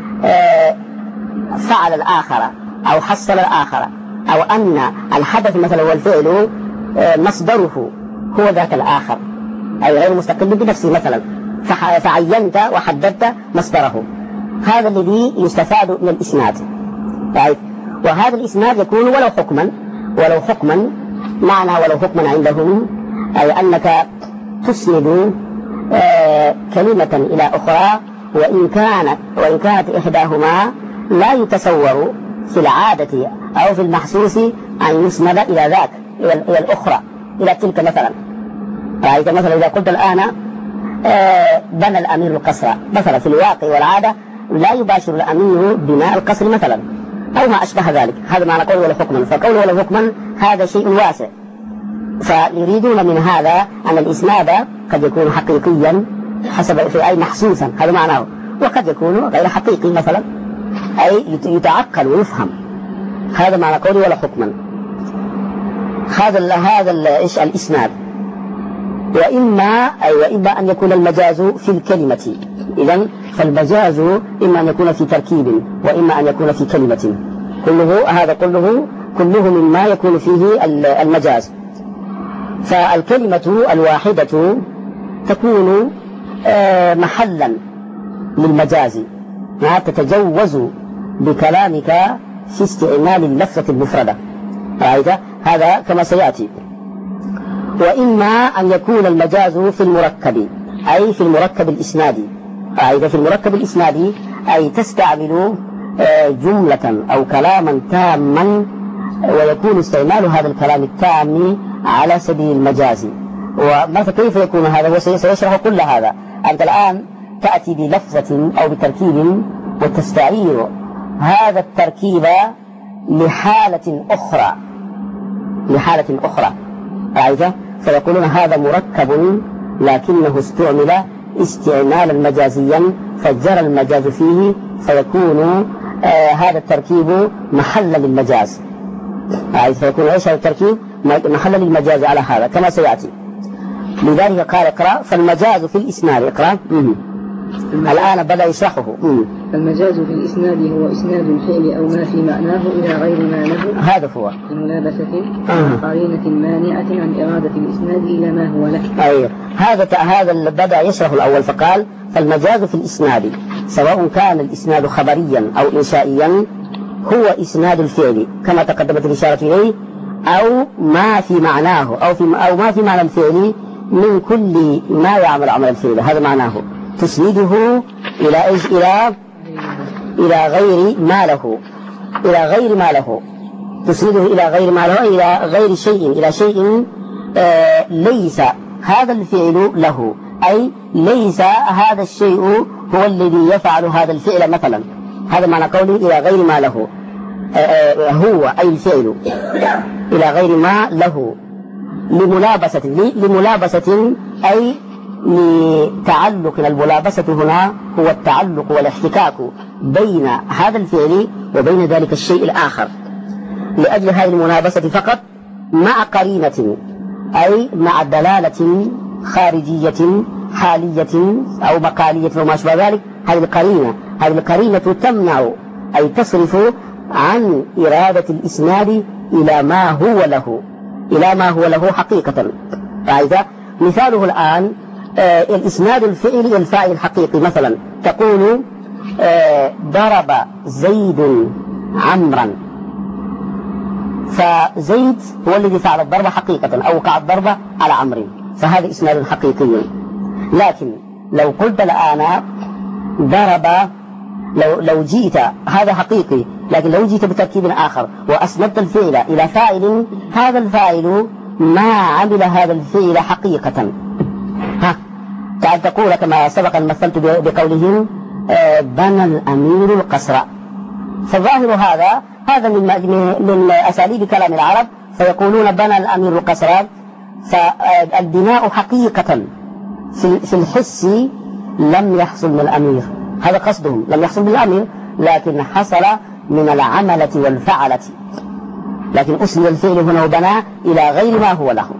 فعل الآخر أو حصل الآخر، أو أن الحدث مثلا والفعل مصدره هو ذاك الآخر، أي غير مستقل بنفسه مثلا، فعينت وحددت مصدره. هذا الذي يستفاد من الإسناد. طيب، وهذا الإسناد يكون ولو حكما، ولو حكما معنى ولو حكما عندهم أي أنك تسند آه كلمة إلى أخرى، وإن كانت وإن كانت إحداهما لا يتصور في العادة أو في المحسوس أن يسند إلى ذاك، إلى الأخرى، إلى تلك مثلا. رأيت مثلا إذا قلت الآن آه بنى الأمير القصر، مثلا في الواقع والعادة لا يباشر الأمير بناء القصر مثلا، أو ما أشبه ذلك. هذا معنى قول ولا حكما. فقول ولا حكما هذا شيء واسع، فيريدون من هذا أن الإسناد قد يكون حقيقيا حسب في أي محسوسا، هذا معناه، وقد يكون غير حقيقي مثلا، أي يتعقل ويفهم. هذا معنى قول ولا حكما. هذا هذا إيش الإسناد. وإما أي وإما أن يكون المجاز في الكلمة. إذن فالمجاز إما أن يكون في تركيب، وإما أن يكون في كلمة. كله هذا كله كله مما يكون فيه المجاز. فالكلمة الواحدة تكون محلا للمجاز، ما تتجوز بكلامك في استعمال اللفظة المفردة، هذا كما سيأتي. وإما أن يكون المجاز في المركب، أي في المركب الإسنادي، أي في المركب الإسنادي أي تستعمل جملة أو كلاما تاما، ويكون استعمال هذا الكلام التام على سبيل المجاز. وماذا كيف يكون هذا؟ هو سيشرح كل هذا. أنت الآن تأتي بلفظة أو بتركيب وتستعير هذا التركيب لحالة أخرى، لحالة أخرى، رأيت؟ فيقولون هذا مركب لكنه استعمل استعمالا مجازيا فجرى المجاز فيه، فيكون آه هذا التركيب محلا للمجاز، رأيت؟ فيكون ايش هذا التركيب؟ محلا للمجاز على هذا كما سيأتي. لذلك قال اقرأ. فالمجاز في الإسناد، اقرأ. الآن بدأ يشرحه. المجاز في الإسناد هو إسناد الفعل أو ما في معناه إلى غير ما له، هذا هو بملابسة أو قرينة مانعة عن إرادة الإسناد إلى ما هو له. أيوه، هذا هذا بدأ يشرح الأول فقال فالمجاز في الإسناد سواء كان الإسناد خبريا أو إنشائيا هو إسناد الفعل كما تقدمت الإشارة إليه، أو ما في معناه أو في أو ما في معنى الفعل من كل ما يعمل عمل الفعل، هذا معناه. تسنده إلى إيش؟ إلى إلى غير ما له، إلى غير ما له، تسنده إلى غير ما له، إلى غير شيء، إلى شيء آه ليس هذا الفعل له، أي ليس هذا الشيء هو الذي يفعل هذا الفعل مثلا، هذا معنى قوله إلى غير ما له. آه آه هو أي الفعل إلى غير ما له لملابسة، لملابسة أي لتعلق. الملابسة هنا هو التعلق والاحتكاك بين هذا الفعل وبين ذلك الشيء الآخر، لأجل هذه الملابسة فقط مع قرينة، أي مع دلالة خارجية حالية أو مقالية أو ما شابه ذلك. هذه القرينة هذه القرينة تمنع أي تصرف عن إرادة الإسناد إلى ما هو له، إلى ما هو له حقيقة. فإذا مثاله الآن آه الإسناد الفعلي الفاعل الحقيقي، مثلا تقول آه ضرب زيد عمرا، فزيد هو الذي فعل الضربة حقيقة أو وقع الضربة على عمرو، فهذا إسناد حقيقي. لكن لو قلت الآن ضرب، لو لو جئت هذا حقيقي، لكن لو جئت بتركيب آخر وأسندت الفعل إلى فاعل، هذا الفاعل ما عمل هذا الفعل حقيقة. ها تعال تقول كما سبق أن مثلت بقولهم آه بنى الأمير القصر، فالظاهر هذا هذا من من أساليب كلام العرب، فيقولون بنى الأمير القصر، فالبناء حقيقة في الحس لم يحصل من الأمير، هذا قصدهم، لم يحصل من الأمير لكن حصل من العملة والفعلة، لكن أسند الفعل هنا وبنى إلى غير ما هو له،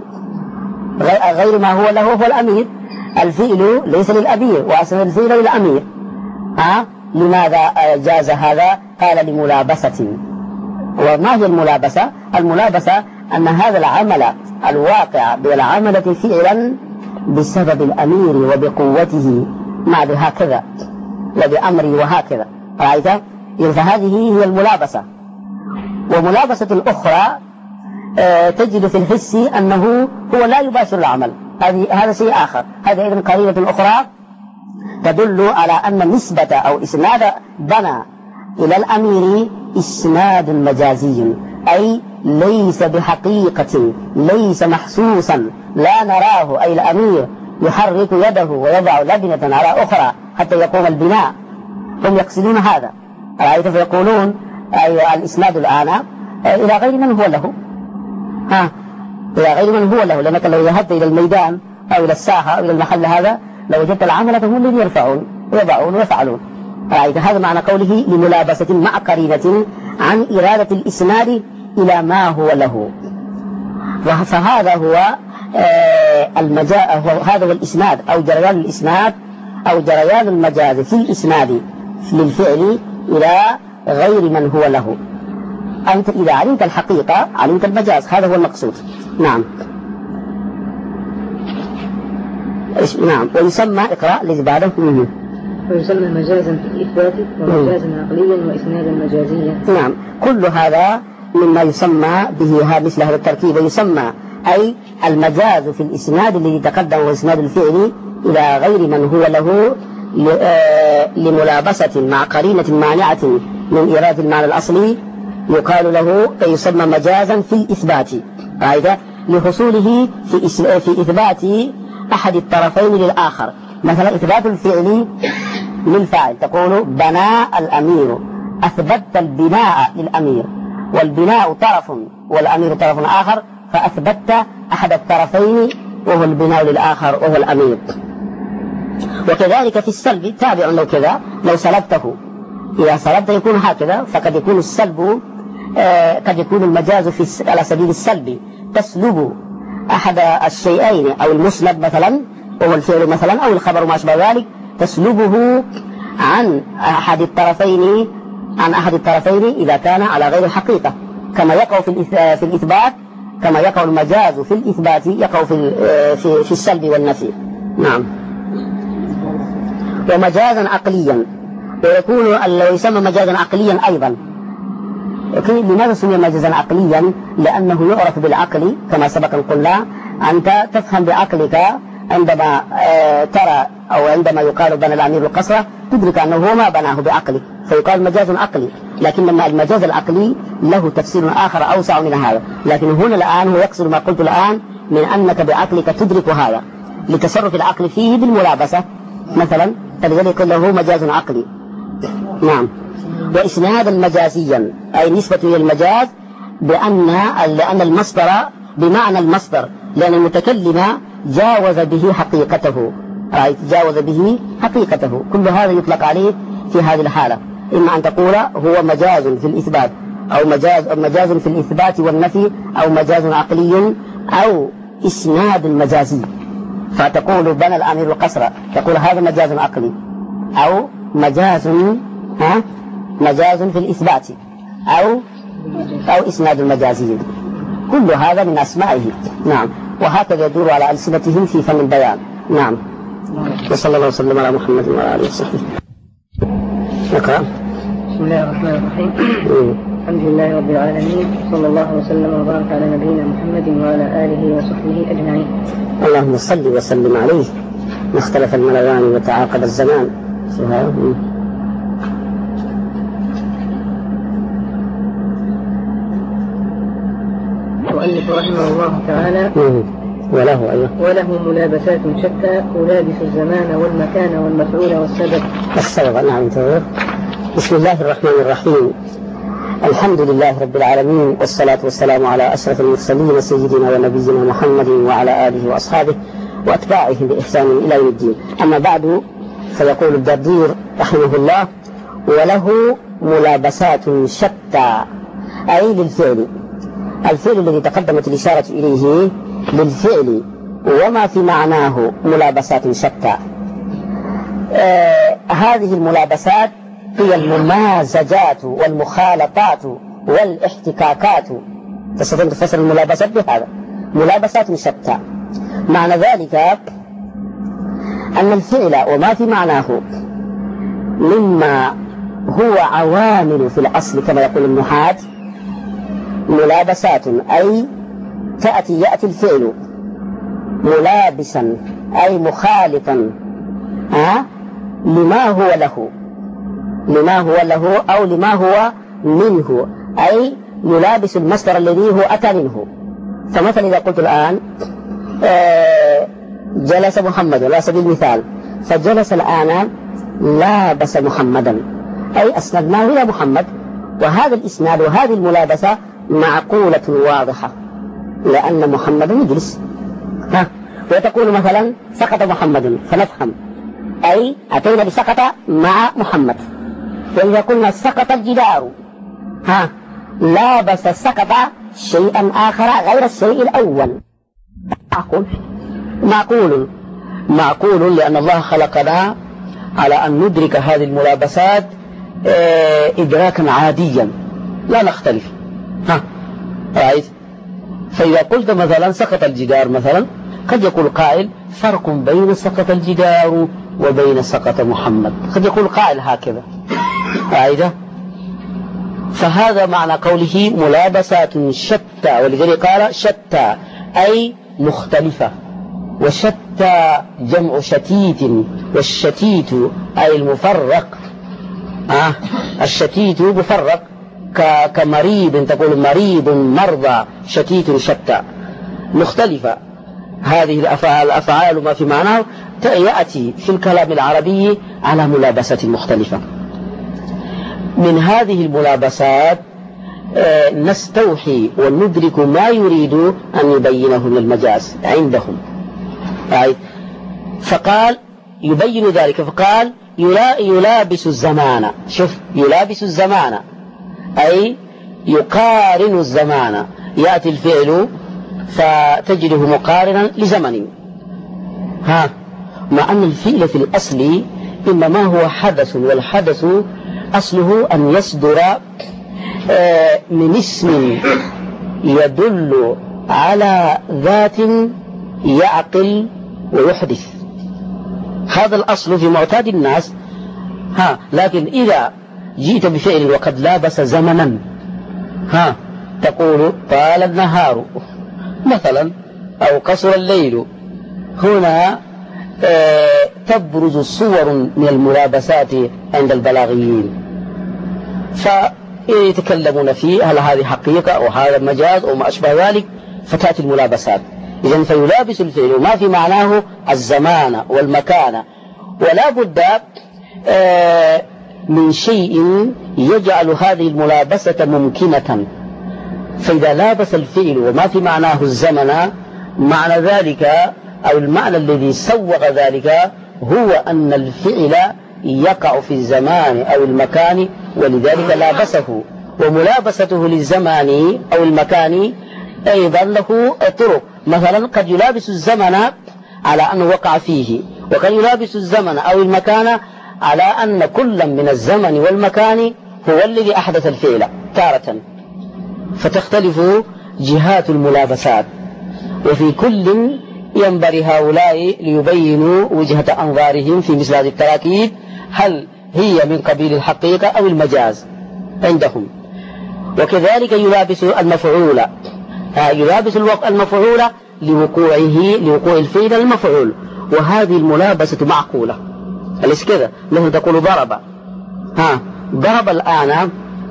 غير ما هو له هو الأمير، الفعل ليس للأمير وأسند الفعل للأمير. ها لماذا جاز هذا؟ قال لملابسة. وما هي الملابسة؟ الملابسة أن هذا العمل الواقع بالعملة فعلا بسبب الأمير وبقوته مع هكذا وبأمره وهكذا، رأيت؟ فهذه هي الملابسة. وملابسة الأخرى آه تجد في الحس أنه هو لا يباشر العمل، هذه هذا شيء آخر، هذا إذن قرينة أخرى تدل على أن نسبة أو إسناد بنى إلى الأمير إسناد مجازي، أي ليس بحقيقة، ليس محسوسا، لا نراه، أي الأمير يحرك يده ويضع لبنة على أخرى حتى يقوم البناء، هم يقصدون هذا، رأيت؟ فيقولون أي الإسناد الآن إلى غير من هو له، ها إلى غير من هو له، لأنك لو ذهبت إلى الميدان أو إلى الساحة أو إلى المحل هذا لوجدت العملة هم الذين يرفعون ويضعون ويفعلون، رأيت؟ هذا معنى قوله لملابسة مع قرينة عن إرادة الإسناد إلى ما هو له. فهذا هو المجاز، هذا هو الإسناد أو جريان الإسناد أو جريان المجاز في الإسناد للفعل إلى غير من هو له. أنت إذا علمت الحقيقة علمت المجاز، هذا هو المقصود. نعم. نعم. ويسمى اقرأ لزبادة. ويسمى مجازا في الإثبات ومجازا عقليا وإسنادا مجازيا. نعم. كل هذا مما يسمى به مثل هذا التركيب. ويسمى أي المجاز في الإسناد الذي تقدم وإسناد الفعل إلى غير من هو له لملابسة مع قرينة مانعة من إيراد المعنى الأصلي يقال له يسمى مجازا في الإثبات، هذا لحصوله في في إثبات أحد الطرفين للآخر. مثلا إثبات الفعل للفاعل تقول بنى الأمير، أثبتت البناء للأمير، والبناء طرف والأمير طرف آخر، فأثبتت أحد الطرفين وهو البناء للآخر وهو الأمير. وكذلك في السلب تابع لو كذا، لو سلبته، إذا سلبت يكون هكذا، فقد يكون السلب آه قد يكون المجاز في على سبيل السلب، تسلب أحد الشيئين أو المسلب مثلا وهو الفعل مثلا أو الخبر ما أشبه ذلك، تسلبه عن أحد الطرفين عن أحد الطرفين إذا كان على غير الحقيقة، كما يقع في في الإثبات، كما يقع المجاز في الإثبات يقع في في, في السلب والنفي. نعم. ومجازا عقليا، ويكون يسمى مجازا عقليا أيضا. لماذا سمي مجازا عقليا؟ لأنه يعرف بالعقل كما سبق قلنا، أنت تفهم بعقلك عندما ترى أو عندما يقال بنى الأمير القصر تدرك أنه هو ما بناه بعقله، فيقال مجاز عقلي. لكن المجاز العقلي له تفسير آخر أوسع من هذا، لكن هنا الآن هو يقصد ما قلت الآن من أنك بعقلك تدرك هذا لتصرف العقل فيه بالملابسة مثلا، فلذلك له مجاز عقلي. نعم. وإسنادا مجازيا أي نسبة إلى المجاز بأن لأن المصدر بمعنى المصدر، لأن المتكلم جاوز به حقيقته، جاوز به حقيقته. كل هذا يطلق عليه في هذه الحالة، إما أن تقول هو مجاز في الإثبات أو مجاز أو مجاز في الإثبات والنفي أو مجاز عقلي أو إسناد مجازي، فتقول بنى الأمير القصر تقول هذا مجاز عقلي أو مجاز ها مجاز في الإثبات أو أو إسناد مجازي، كل هذا من أسمائه. نعم. وهكذا يدور على ألسنتهم في فن البيان. نعم. وصلى الله وسلم على محمد وعلى آله وصحبه. نقرأ. بسم الله الرحمن الرحيم. الحمد لله رب العالمين، صلى الله وسلم وبارك على نبينا محمد وعلى آله وصحبه أجمعين. اللهم صل وسلم عليه. ما اختلف الملذان وتعاقب الزمان. المؤلف رحمه الله تعالى وله أيوه وله ملابسات شتى يلابس الزمان والمكان والمفعول والسبب. السبب. نعم. بسم الله الرحمن الرحيم. الحمد لله رب العالمين، والصلاة والسلام على أشرف المرسلين سيدنا ونبينا محمد وعلى آله وأصحابه وأتباعه بإحسان إلى يوم الدين. أما بعد، فيقول الدردير رحمه الله وله ملابسات شتى أي للفعل، الفعل الذي تقدمت الإشارة إليه للفعل وما في معناه ملابسات شتى. آه هذه الملابسات هي الممازجات والمخالطات والاحتكاكات، تستطيع تفسر الملابسات بهذا ملابسات شتى. معنى ذلك أن الفعل وما في معناه مما هو عوامل في الأصل كما يقول النحاة ملابسات، أي تأتي يأتي الفعل ملابسا أي مخالطا ها لما هو له لما هو له أو لما هو منه، أي يلابس المصدر الذي هو أتى منه. فمثلا إذا قلت الآن جلس محمد على سبيل المثال، فجلس الآن لابس محمدا أي أسندناه إلى محمد، وهذا الإسناد وهذه الملابسة معقولة واضحة لأن محمدا يجلس. ها وتقول مثلا سقط محمد فنفهم أي أتينا بسقط مع محمد. وإذا قلنا سقط الجدار ها لابس سقط شيئا آخر غير الشيء الأول. معقول معقول معقول لأن الله خلقنا على أن ندرك هذه الملابسات إدراكا عاديا لا نختلف. ها رأيت. فإذا قلت مثلا سقط الجدار مثلا، قد يقول قائل فرق بين سقط الجدار وبين سقط محمد، قد يقول قائل هكذا رأيت. فهذا معنى قوله ملابسات شتى، ولذلك قال شتى أي مختلفة، وشتى جمع شتيت، والشتيت أي المفرق. آه الشتيت مفرق، كمريض تقول مريض مرضى، شتيت شتى مختلفة. هذه الأفعال الأفعال ما في معناه يأتي في الكلام العربي على ملابسة مختلفة. من هذه الملابسات نستوحي وندرك ما يريد أن يبينه من المجاز عندهم. فقال يبين ذلك، فقال يلابس الزمان. شوف يلابس الزمان أي يقارن الزمان، يأتي الفعل فتجده مقارنا لزمن. ها مع أن الفعل في الأصل إنما هو حدث، والحدث أصله أن يصدر من اسم يدل على ذات يعقل ويحدث، هذا الأصل في معتاد الناس. ها لكن إذا جئت بفعل وقد لابس زمنا، ها تقول طال النهار مثلا أو قصر الليل، هنا آه تبرز صور من الملابسات عند البلاغيين، فيتكلمون فيه هل هذه حقيقة أو هذا مجاز أو ما أشبه ذلك، فتأتي الملابسات. إذن فيلابس الفعل ما في معناه الزمان والمكان، ولا بد آه من شيء يجعل هذه الملابسة ممكنة. فإذا لابس الفعل وما في معناه الزمن، معنى ذلك أو المعنى الذي سوغ ذلك هو أن الفعل يقع في الزمان أو المكان، ولذلك لابسه. وملابسته للزمان أو المكان أيضا له طرق، مثلا قد يلابس الزمن على أنه وقع فيه، وقد يلابس الزمن أو المكان على أن كل من الزمن والمكان هو الذي أحدث الفعل تارة، فتختلف جهات الملابسات. وفي كل ينبغي هؤلاء ليبينوا وجهة أنظارهم في مثل هذه التراكيب، هل هي من قبيل الحقيقة أو المجاز عندهم. وكذلك يلابس المفعول، يلابس المفعول لوقوعه لوقوع الفعل المفعول، وهذه الملابسة معقولة. أليس كذا؟ مثل تقول ضرب، ها ضرب الآن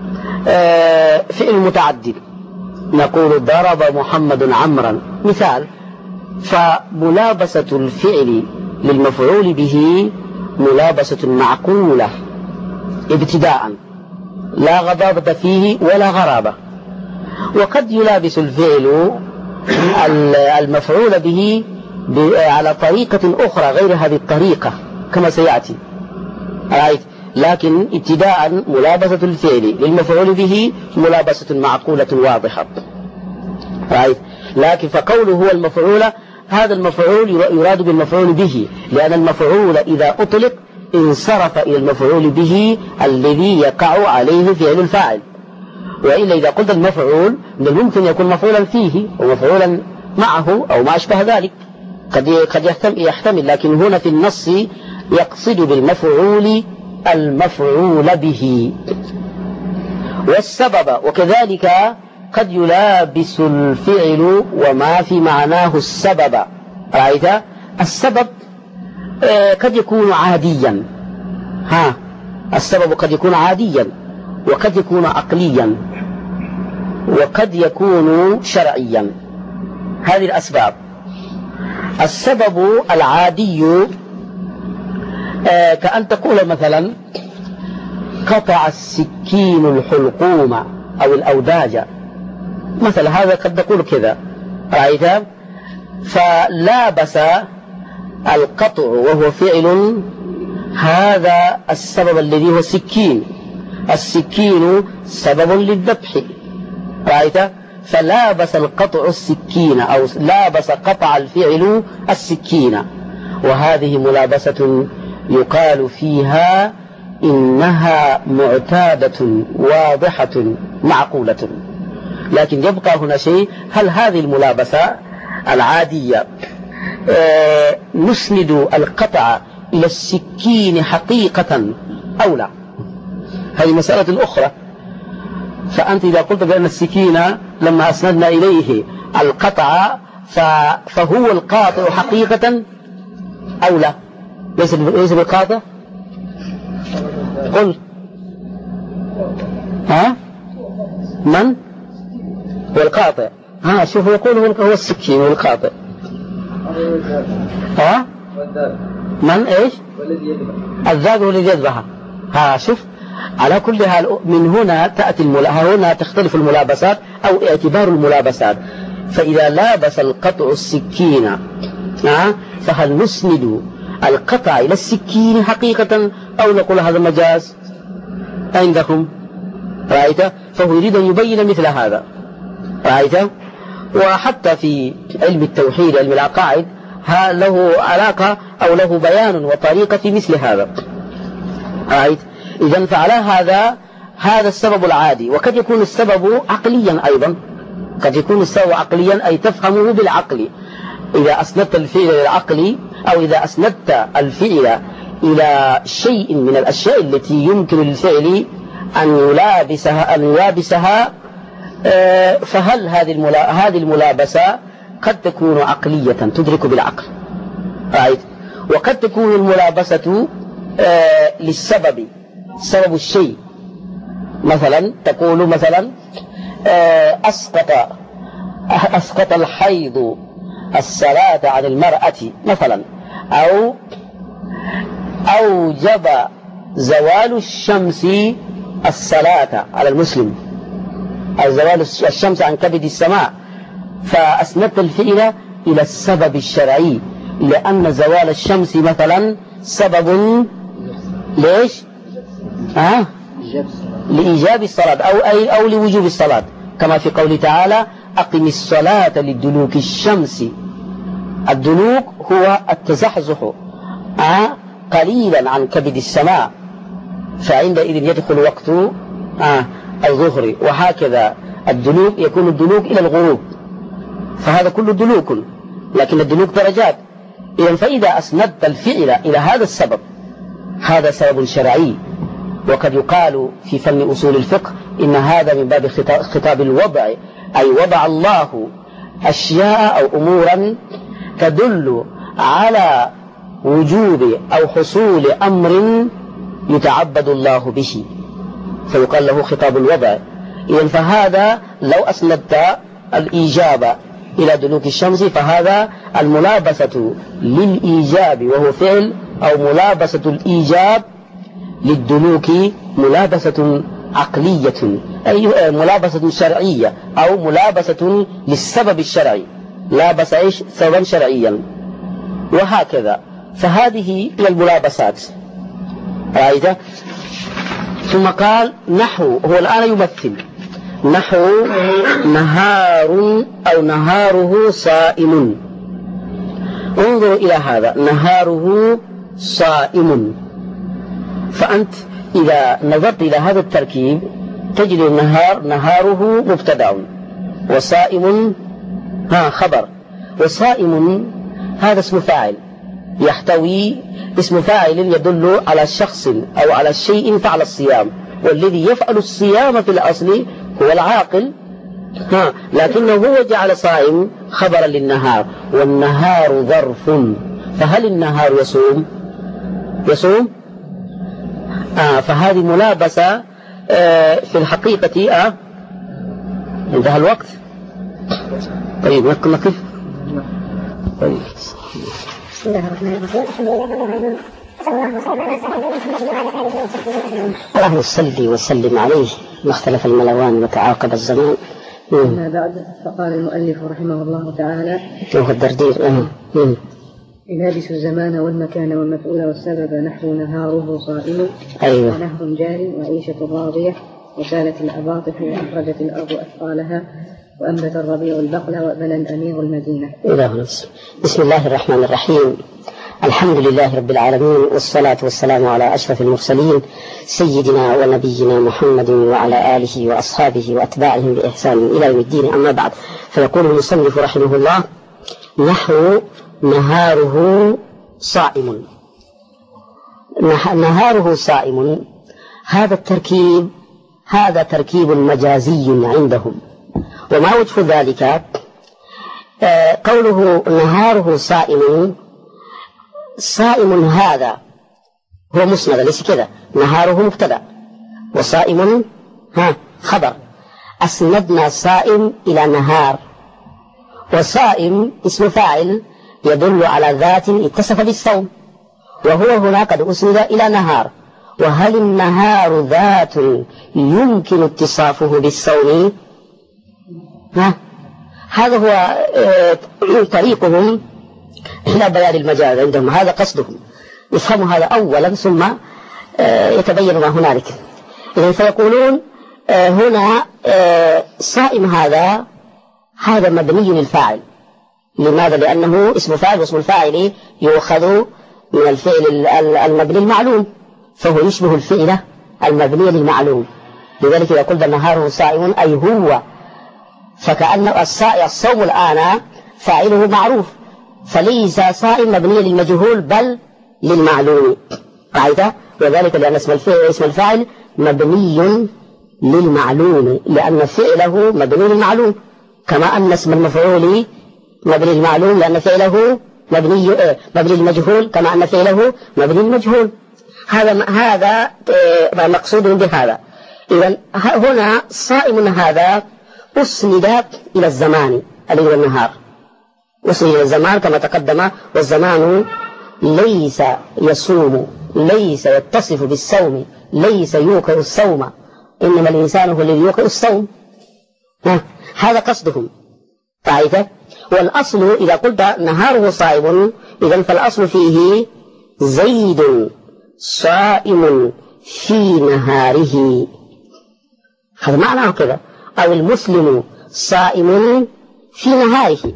آه فعل متعدد، نقول ضرب محمد عمرا مثال. فملابسة الفعل للمفعول به ملابسة معقولة ابتداء، لا غضاضة فيه ولا غرابة. وقد يلابس الفعل المفعول به على طريقة أخرى غير هذه الطريقة كما سيأتي، رأيت. لكن ابتداء ملابسة الفعل للمفعول به ملابسة معقولة واضحة، رأيت. لكن فقوله هو المفعول، هذا المفعول يراد بالمفعول به، لأن المفعول إذا أطلق انصرف إلى المفعول به الذي يقع عليه فعل الفاعل. وإلا إذا قلت المفعول من الممكن يكون مفعولا فيه ومفعولا معه أو ما أشبه ذلك، قد قد يحتمل، لكن هنا في النص يقصد بالمفعول المفعول به. والسبب وكذلك قد يلابس الفعل وما في معناه السبب، رأيت. السبب قد يكون عاديا، ها السبب قد يكون عاديا، وقد يكون عقليا، وقد يكون شرعيا. هذه الأسباب. السبب العادي كأن تقول مثلا قطع السكين الحلقوم أو الأوداج مثلا، هذا قد تقول كذا، رأيت. فلابس القطع وهو فعل، هذا السبب الذي هو السكين، السكين سبب للذبح، رأيت. فلابس القطع السكين أو لابس قطع الفعل السكين، وهذه ملابسة يقال فيها إنها معتادة واضحة معقولة. لكن يبقى هنا شيء، هل هذه الملابسة العادية آه نسند القطع إلى السكين حقيقة أو لا؟ هذه مسألة أخرى. فأنت إذا قلت بأن السكين لما أسندنا إليه القطع فهو القاطع حقيقة أو لا؟ ليس ليس بالقاطع؟ قل ها من هو القاطع؟ ها شوف يقول هو السكين والقاطع. ها من ايش؟ الذابح الذي يذبح. ها شوف، على كل حال من هنا تأتي الملا... هنا تختلف الملابسات أو اعتبار الملابسات. فإذا لابس القطع السكين ها فهل نسند القطع إلى السكين حقيقة أو نقول هذا مجاز عندكم؟ رأيت؟ فهو يريد أن يبين مثل هذا. رأيت؟ وحتى في علم التوحيد علم العقائد له علاقة أو له بيان وطريقة في مثل هذا. رأيت؟ إذن فعلى هذا هذا السبب العادي، وقد يكون السبب عقليا أيضا، قد يكون السبب عقليا أي تفهمه بالعقل. إذا أسندت الفعل للعقل أو إذا أسندت الفعل إلى شيء من الأشياء التي يمكن للفعل أن يلابسها أن يلابسها فهل هذه هذه الملابسة قد تكون عقلية تدرك بالعقل. رأيت؟ وقد تكون الملابسة للسبب، سبب الشيء. مثلا تقول مثلا أسقط أسقط الحيض الصلاة عن المرأة مثلا، أو أوجب زوال الشمس الصلاة على المسلم، أو زوال الشمس عن كبد السماء، فأسندت الفعل إلى السبب الشرعي، لأن زوال الشمس مثلا سبب ليش؟ آه؟ لإيجاب الصلاة أو أي أو لوجوب الصلاة، كما في قوله تعالى أقم الصلاة لدلوك الشمس. الدلوك هو التزحزح آه قليلا عن كبد السماء، فعندئذ يدخل وقت آه الظهر، وهكذا الدلوك يكون الدلوك إلى الغروب، فهذا كله دلوك، لكن الدلوك درجات. إذن فإذا أسندت الفعل إلى هذا السبب هذا سبب شرعي. وقد يقال في فن أصول الفقه إن هذا من باب خطاب الوضع، أي وضع الله أشياء أو أمورا تدل على وجوب أو حصول أمر يتعبد الله به، فيقال له خطاب الوضع. إذن فهذا لو أسندت الإيجاب إلى دلوك الشمس فهذا الملابسة للإيجاب وهو فعل، أو ملابسة الإيجاب للدلوك ملابسة عقلية، أي ملابسة شرعية، أو ملابسة للسبب الشرعي، لابس إيش سببا شرعيا، وهكذا. فهذه هي الملابسات. رأيت؟ ثم قال نحو، هو الآن يمثل نحو نهار أو نهاره صائم. انظروا إلى هذا، نهاره صائم، فأنت إذا نظرت إلى هذا التركيب تجد النهار نهاره مبتدأ وصائم ها خبر، وصائم هذا اسم فاعل يحتوي اسم فاعل يدل على شخص أو على شيء فعل الصيام، والذي يفعل الصيام في الأصل هو العاقل ها، لكنه هو جعل صائم خبرا للنهار، والنهار ظرف، فهل النهار يصوم؟ يصوم؟ آه فهذه ملابسة آه في الحقيقة. آه انتهى الوقت. طيب نقف. طيب بسم الله الرحمن الرحيم. اللهم صل وسلم عليه ما اختلف الملوان وتعاقب الزمان. أما بعد، فقال المؤلف رحمه الله تعالى وهو الدردير يلابس الزمان والمكان والمفعول والسبب، نحو نهاره صائم، أيوة. ونهر جار، وعيشة راضية، وسالت الأباطح، وأخرجت الأرض أثقالها، وأنبت الربيع البقل، وبنى الأمير المدينة. بسم الله الرحمن الرحيم. الحمد لله رب العالمين، والصلاة والسلام على أشرف المرسلين سيدنا ونبينا محمد وعلى آله وأصحابه وأتباعهم بإحسان إلى يوم الدين. أما بعد، فيقول المصنف رحمه الله: نحو نهاره صائم. نهاره صائم، هذا التركيب هذا تركيب مجازي عندهم. وما وجه ذلك؟ آه قوله نهاره صائم، صائم هذا هو مسند، ليس كذا، نهاره مبتدأ وصائم ها خبر. أسندنا صائم إلى نهار، وصائم اسم فاعل يدل على ذات اتصف بالصوم، وهو هنا قد أسند إلى نهار. وهل النهار ذات يمكن اتصافه بالصوم؟ ها؟ هذا هو طريقهم إلى بيان المجاز عندهم، هذا قصدهم، يفهموا هذا أولا ثم يتبين ما هنالك. إذن فيقولون هنا صائم هذا هذا مبني للفاعل. لماذا؟ لأنه اسم فاعل، واسم الفاعل يؤخذ من الفعل المبني المعلوم، فهو يشبه الفعل المبني للمعلوم. لذلك إذا قلت نهاره صائم أي هو، فكأن الصوم الآن فاعله معروف، فليس صائم مبني للمجهول بل للمعلوم. قاعدة، وذلك لأن اسم الفعل اسم الفاعل مبني للمعلوم، لأن فعله مبني للمعلوم، كما أن اسم المفعول مبني للمعلوم لأن فعله مبني مبني للمجهول، كما أن فعله مبني للمجهول. هذا هذا مقصود بهذا. إذن هنا صائم هذا أسند إلى الزمان الذي هو النهار، أسند إلى الزمان كما تقدم، والزمان ليس يصوم، ليس يتصف بالصوم، ليس يوقع الصوم، إنما الإنسان هو الذي يوقع الصوم. هذا قصدهم. طيب، والأصل إذا قلت نهاره صائم، إذن فالأصل فيه زيد صائم في نهاره، هذا معناه كذا، أو المسلم صائم في نهاره.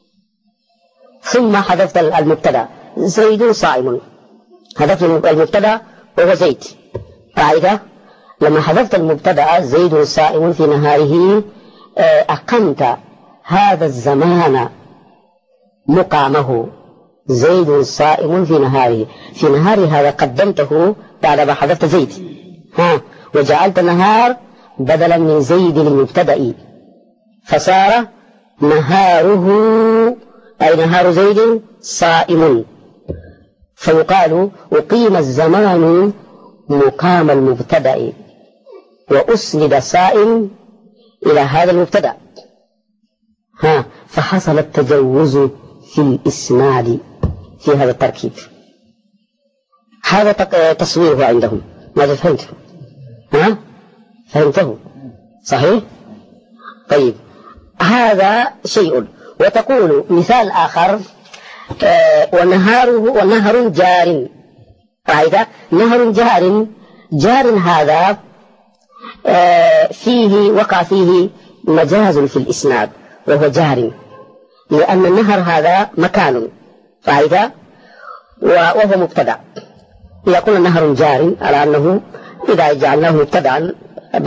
ثم حذفت المبتدا زيد صائم، حذفت المبتدا وهو زيد. قاعدة، لما حذفت المبتدا زيد صائم في نهاره أقمت هذا الزمان مقامه، زيد صائم في نهاره. في نهار هذا قدمته بعد ما حذفت زيد، ها، وجعلت النهار بدلا من زيد المبتدأ، فصار نهاره أي نهار زيد صائم. فيقال أقيم الزمان مقام المبتدأ، وأسند صائم إلى هذا المبتدأ، ها، فحصل التجوز في الإسناد في هذا التركيب. هذا تصويره عندهم. ماذا فهمت؟ ها؟ فهمته صحيح؟ طيب، هذا شيء. وتقول مثال آخر: آه ونهاره ونهر جار. قاعدة، نهر جار، جار هذا آه فيه وقع فيه مجاز في الإسناد، وهو جار، لأن النهر هذا مكان. قاعدة، وهو مبتدأ. إذا قلنا نهر جار على أنه إذا جعلناه مبتدأ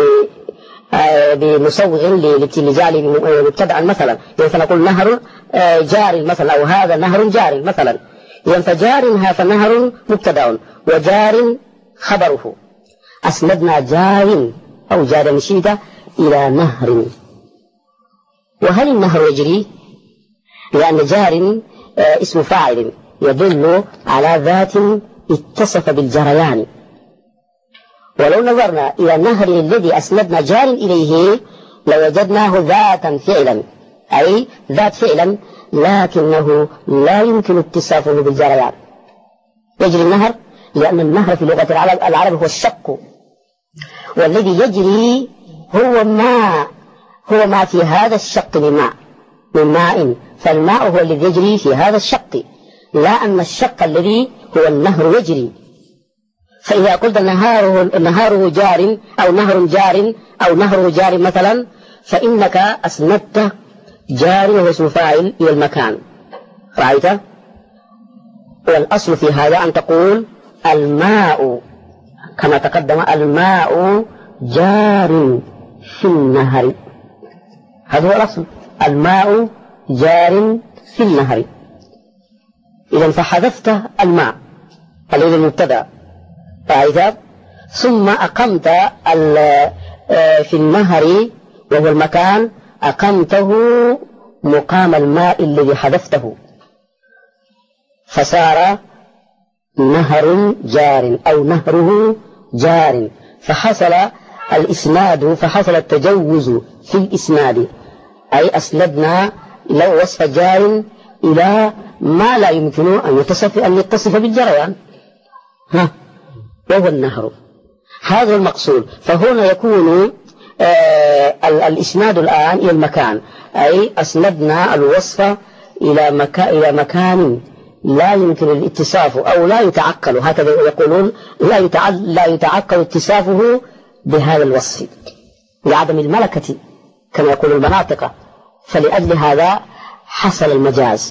بمسوغ لجعله مبتدأ مثلا، يعني فنقول نهر جار مثلا، أو هذا نهر جار مثلا. يعني فجار هذا نهر مبتدأ، وجار خبره. أسندنا جار أو جار مشيدة إلى نهر. وهل النهر يجري؟ لأن جار اسم فاعل يدل على ذات اتصف بالجريان. ولو نظرنا إلى النهر الذي أسندنا جار إليه لوجدناه ذاتا فعلا، أي ذات فعلا، لكنه لا يمكن اتصافه بالجريان. يجري النهر لأن النهر في لغة العرب, العرب هو الشق، والذي يجري هو ما هو ما في هذا الشق من ماء من ماء فالماء هو الذي يجري في هذا الشق، لا أن الشق الذي هو النهر يجري. فإذا قلت نهاره نهاره جار أو نهر جار أو نهر جار مثلا، فإنك أسندت جار وهو اسم فاعل إلى المكان. رأيت؟ والأصل في هذا أن تقول الماء كما تقدم، الماء جار في النهر، هذا هو الأصل، الماء جار في النهر. إذا فحذفت الماء الذي المبتدأ فإذا ثم أقمت في النهر وهو المكان أقمته مقام الماء الذي حذفته، فصار نهر جار أو نهره جار، فحصل الإسناد، فحصل التجوز في الإسناد، أي أسندنا لو وصف جار إلى ما لا يمكن أن يتصف أن يتصف بالجريان، ها وهو النهر، هذا المقصود. فهنا يكون آه الإسناد الآن إلى المكان، أي أسندنا الوصف إلى مكان إلى مكان لا يمكن الاتصاف أو لا يتعقل، هكذا يقولون لا يتعقل لا يتعقل اتصافه بهذا الوصف لعدم الملكة كما يقول المناطق، فلأجل هذا حصل المجاز.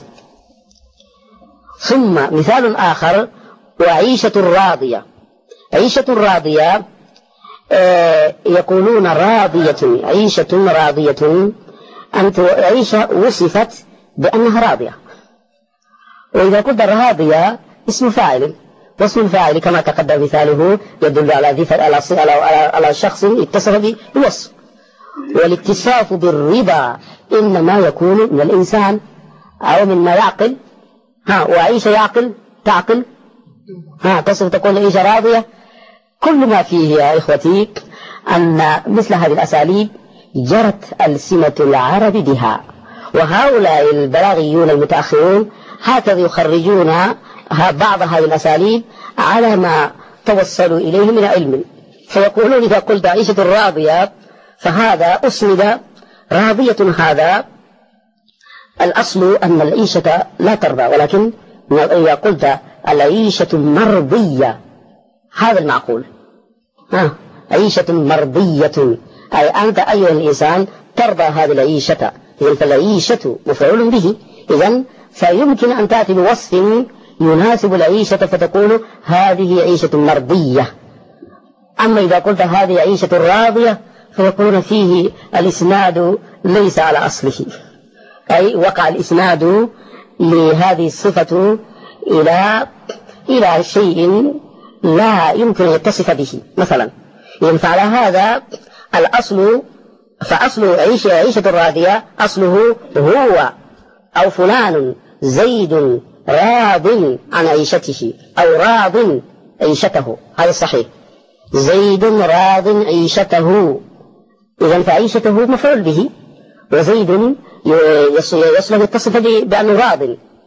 ثم مثال آخر وعيشة راضية. عيشة راضية آه يقولون راضية، عيشة راضية، أنت عيشة وصفت بأنها راضية، وإذا قلت راضية اسم فاعل، واسم الفاعل كما تقدم مثاله يدل على على على شخص اتصف بالوصف، والاتصاف بالرضا إنما يكون من الإنسان أو مما يعقل. ها وعيشة يعقل تعقل، ها تصف تقول عيشة راضية. كل ما فيه يا إخوتي أن مثل هذه الأساليب جرت ألسنة العرب بها، وهؤلاء البلاغيون المتأخرون هكذا يخرجون بعض هذه الأساليب على ما توصلوا إليه من علم، فيقولون إذا قلت عيشة راضية فهذا أسند راضية، هذا الأصل أن العيشة لا ترضى، ولكن إذا قلت العيشة مرضية هذا المعقول، آه. عيشة مرضية أي أنت أيها الإنسان ترضى هذه العيشة، إذن فالعيشة مفعول به، إذن فيمكن أن تأتي بوصف يناسب العيشة فتقول هذه عيشة مرضية. أما إذا قلت هذه عيشة راضية فيكون فيه الإسناد ليس على أصله، أي وقع الإسناد لهذه الصفة إلى إلى شيء لا يمكن أن يتصف به مثلا. يعني فعلى هذا الأصل، فأصل عيشة عيشة الراضية أصله هو أو فلان زيد راض عن عيشته أو راض عيشته، هذا الصحيح، زيد راض عيشته، إذن فعيشته مفعول به، وزيد يصلح يتصف بأنه راض،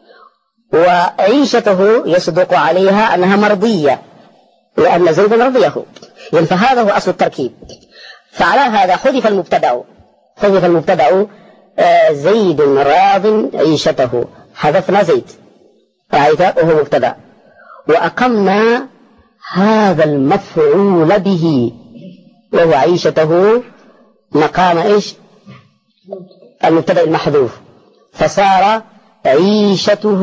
وعيشته يصدق عليها أنها مرضية لأن زيدا رضيه، إذن فهذا هو أصل التركيب. فعلى هذا حذف المبتدأ، حذف المبتدأ زيد راض عيشته، حذفنا زيد وهو مبتدأ، وأقمنا هذا المفعول به وهو عيشته مقام إيش المبتدأ المحذوف، فصار عيشته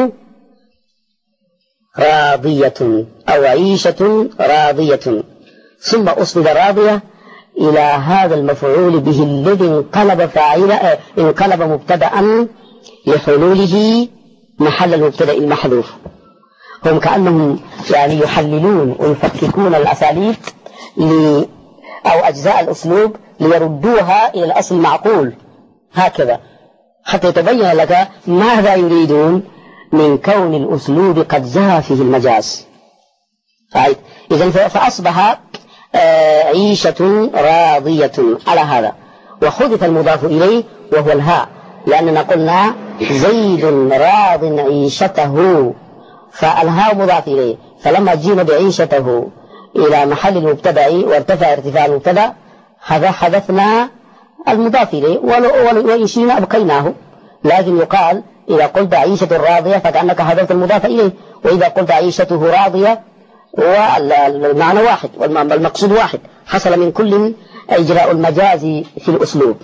راضية أو عيشة راضية، ثم أسند راضية إلى هذا المفعول به الذي انقلب فاعلا انقلب مبتدأ لحلوله محل المبتدأ المحذوف. هم كأنهم يعني يحللون ويفككون الأساليب أو أجزاء الأسلوب ليردوها إلى الأصل المعقول، هكذا حتى يتبين لك ماذا يريدون من كون الأسلوب قد جاء فيه المجاز. إذن فأصبح عيشة راضية على هذا، وحذف المضاف إليه وهو الهاء، لأننا قلنا زيد راض عيشته، فالهاء مضاف إليه، فلما جينا بعيشته إلى محل المبتدأ وارتفع ارتفاع المبتدأ هذا حذفنا المضاف إليه، وإن شئنا أبقيناه، لكن يقال إذا قلت عيشة راضية فكأنك حذفت المضاف إليه، وإذا قلت عيشته راضية والمعنى واحد والمقصود واحد، حصل من كل إجراء المجاز في الأسلوب.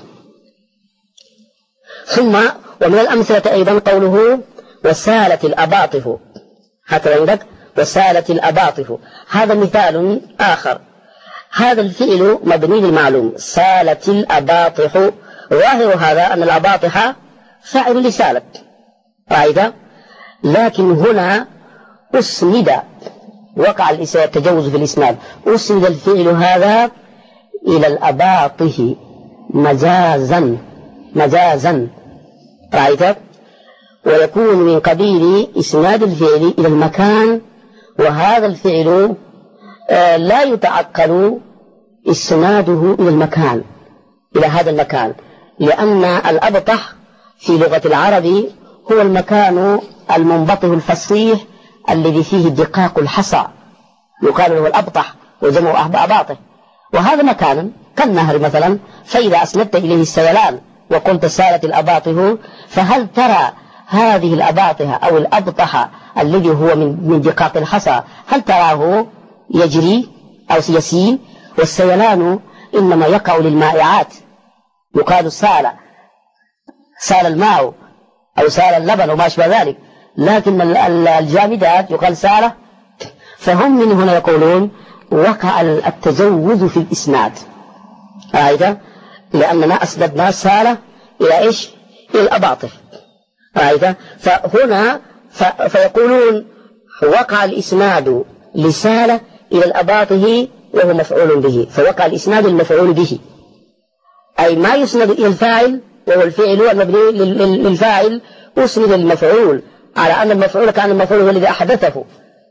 ثم ومن الأمثلة أيضا قوله وسالت الأباطف، هكذا عندك وسالت الأباطح. هذا مثال آخر. هذا الفعل مبني للمعلوم سالت الأباطح، ظاهر هذا أن الأباطح فاعل لسالت، رأيت؟ لكن هنا أسند، وقع التجوز في الإسناد، أسند الفعل هذا إلى الأباطح مجازا مجازا، رأيت؟ ويكون من قبيل إسناد الفعل إلى المكان، وهذا الفعل آه لا يتعقل إسناده إلى المكان، إلى هذا المكان، لأن الأبطح في لغة العرب هو المكان المنبطح الفصيح الذي فيه دقاق الحصى، يقال له الأبطح وجمع أباطح. وهذا مكان كالنهر مثلا، فإذا أسندت إليه السيلان وقلت سالت الأباطح، فهل ترى هذه الأباطح أو الأبطح الذي هو من من دقاق الحصى هل تراه يجري أو يسيل؟ والسيلان إنما يقع للمائعات، يقال سال سال الماء أو سال اللبن وما أشبه ذلك، لكن الجامدات يقال سالة. فهم من هنا يقولون وقع التجوز في الإسناد، رأيت؟ لأننا أسندنا سالة إلى إيش؟ إلى الأباطح، رأيت؟ فهنا فيقولون وقع الإسناد لسالة إلى الأباطح وهو مفعول به، فوقع الإسناد المفعول به، أي ما يسند إلى الفاعل وهو الفعل المبني للفاعل، أسند المفعول على أن المفعول كان المفعول هو الذي أحدثه،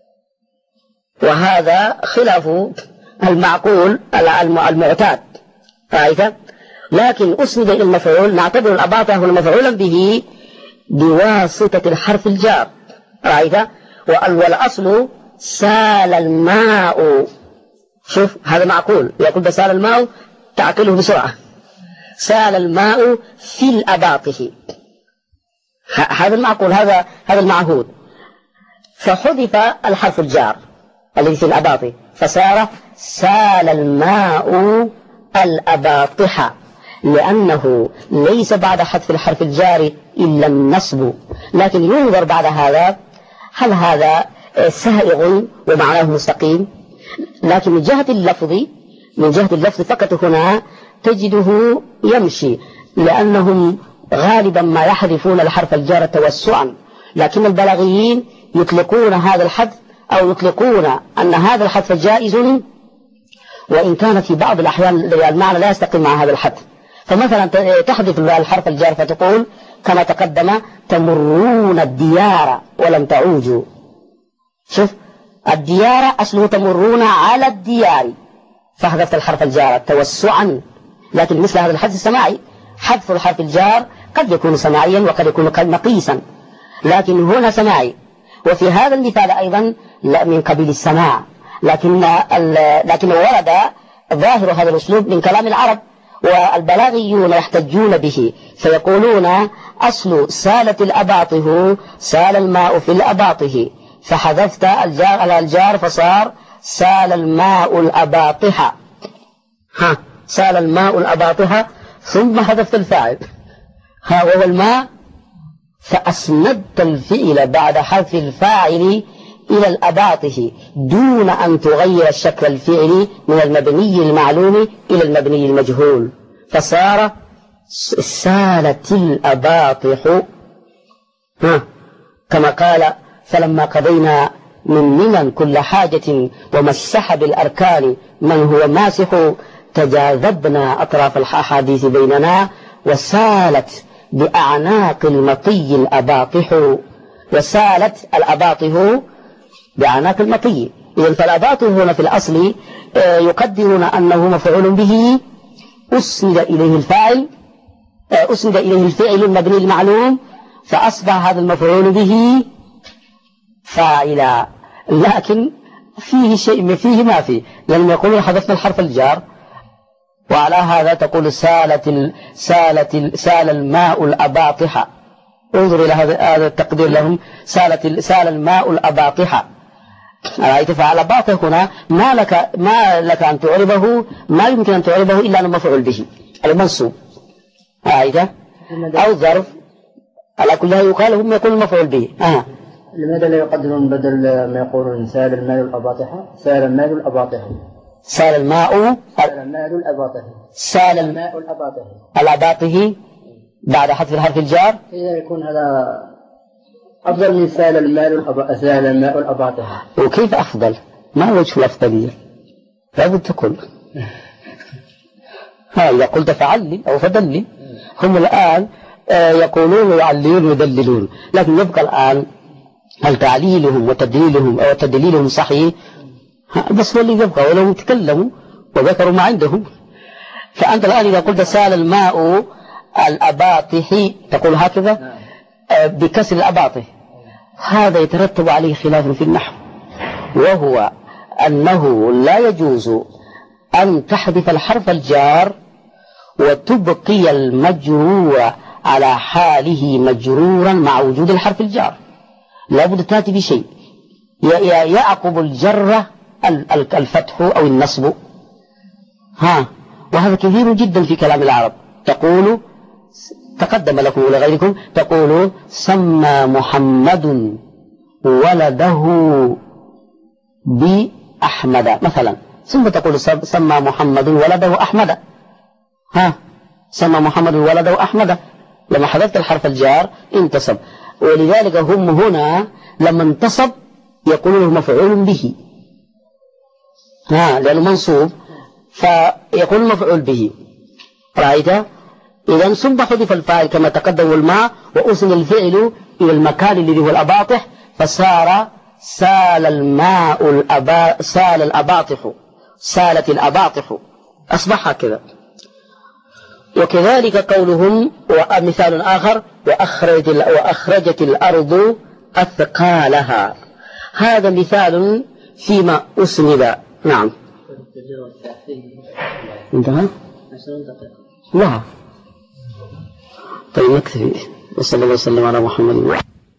وهذا خلاف المعقول المعتاد، رأيت؟ لكن أسند إلى المفعول نعتبر الأباطح هو مفعولا به بواسطة الحرف الجار، رأيت؟ والأصل سال الماء، شوف هذا معقول، يقول بسال الماء تعقله بسرعة، سال الماء في الأباطح، هذا المعقول، هذا هذا المعهود، فحذف الحرف الجار الذي في الأباطح فصار سال الماء الأباطح، لأنه ليس بعد حذف الحرف الجار إلا النصب. لكن ينظر بعد هذا هل هذا سائغ ومعناه مستقيم؟ لكن من جهة اللفظ من جهة اللفظ فقط هنا تجده يمشي، لأنهم غالبا ما يحذفون الحرف الجار توسعا، لكن البلاغيين يطلقون هذا الحذف أو يطلقون أن هذا الحذف جائز، وإن كان في بعض الأحيان المعنى لا يستقيم مع هذا الحذف. فمثلا تحذف الحرف الجار فتقول كما تقدم تمرون الديار ولم تعوجوا، شوف الديار أصله تمرون على الديار، فحذفت الحرف الجار توسعا. لكن مثل هذا الحذف السماعي، حذف الحرف الجار قد يكون سماعيا وقد يكون مقيسا، لكن هنا سماعي، وفي هذا المثال أيضا لا من قبيل السماع، لكن لكن ورد ظاهر هذا الأسلوب من كلام العرب، والبلاغيون يحتجون به فيقولون أصل سالت الأباطه سال الماء في الأباطه، فحذفت الجار على الجار فصار سال الماء الأباطح، ها سال الماء الأباطح، ثم حذفت الفاعل ها وهو الماء، فأسندت الفعل بعد حذف الفاعل إلى الأباطح دون أن تغير الشكل الفعلي من المبني المعلوم إلى المبني المجهول، فصار سالت الأباطح، ها كما قال فلما قضينا من منن كل حاجة ومسح بالأركان من هو ماسح تجاذبنا أطراف الأحاديث بيننا وسالت بأعناق المطي الأباطح، وسالت الأباطح بأعناق المطي. إذن فالأباطح هنا في الأصل يقدرون أنه مفعول به أسند إليه الفاعل أسند إليه الفعل المبني المعلوم، فأصبح هذا المفعول به فاعلا، لكن فيه شيء فيه ما فيه، لأن يقولون حذفنا الحرف الجار، وعلى هذا تقول سالت ال سالت ال سال الماء الأباطح. انظر إلى هذا التقدير لهم، سالت ال سال الماء الأباطح، رأيت؟ فعلى باطح هنا ما لك ما لك أن تعربه، ما يمكن أن تعربه إلا أن مفعول به المنصوب، رأيت؟ أو ظرف على كلها يقال هم يكون مفعول به. آه. لماذا لا يقدرون بدل ما يقولون سال المال الأباطحة سال المال الأباطحة؟ سال الماء سال المال الأباطحة سال الماء الأباطحة الأباطه بعد حذف الحرف الجار. إذا يكون هذا أفضل من سال المال الأب... سال الماء الأباطحة. وكيف أفضل؟ ما وجه الأفضلية؟ لابد تقول ها إذا قلت فعلي أو فدلي. هم الآن يقولون ويعللون ويدللون، لكن يبقى الآن هل تعليلهم وتدليلهم أو تدليلهم صحيح؟ بس هو اللي يبقى، ولو تكلموا وذكروا ما عندهم. فأنت الآن إذا قلت سال الماء الأباطح تقول هكذا بكسر الأباطح، هذا يترتب عليه خلاف في النحو، وهو أنه لا يجوز أن تحذف الحرف الجار وتبقي المجرور على حاله مجرورا مع وجود الحرف الجار. لابد تأتي بشيء يعقب الجرة الفتح أو النصب. ها وهذا كثير جدا في كلام العرب. تقول تقدم لكم ولغيركم تقول سمى محمد ولده بأحمد مثلا، ثم تقول سمى محمد ولده أحمد. ها سمى محمد ولده أحمد، لما حذفت الحرف الجار انتصب. ولذلك هم هنا لما انتصب يقولون مفعول به، ها لأنه منصوب فيقول مفعول به. رأيت؟ إذا ثم حذف الفاعل كما تقدم الماء وأسن الفعل إلى المكان الذي هو الأباطح، فصار سال الماء الأبا سال الأباطح سالت الأباطح، أصبح هكذا. وكذلك قولهم ومثال آخر وأخرجت, وأخرجت الأرض أثقالها، هذا مثال فيما أسند. نعم انتهى؟ لا طيب نكتفي. وصلى الله وسلم على محمد.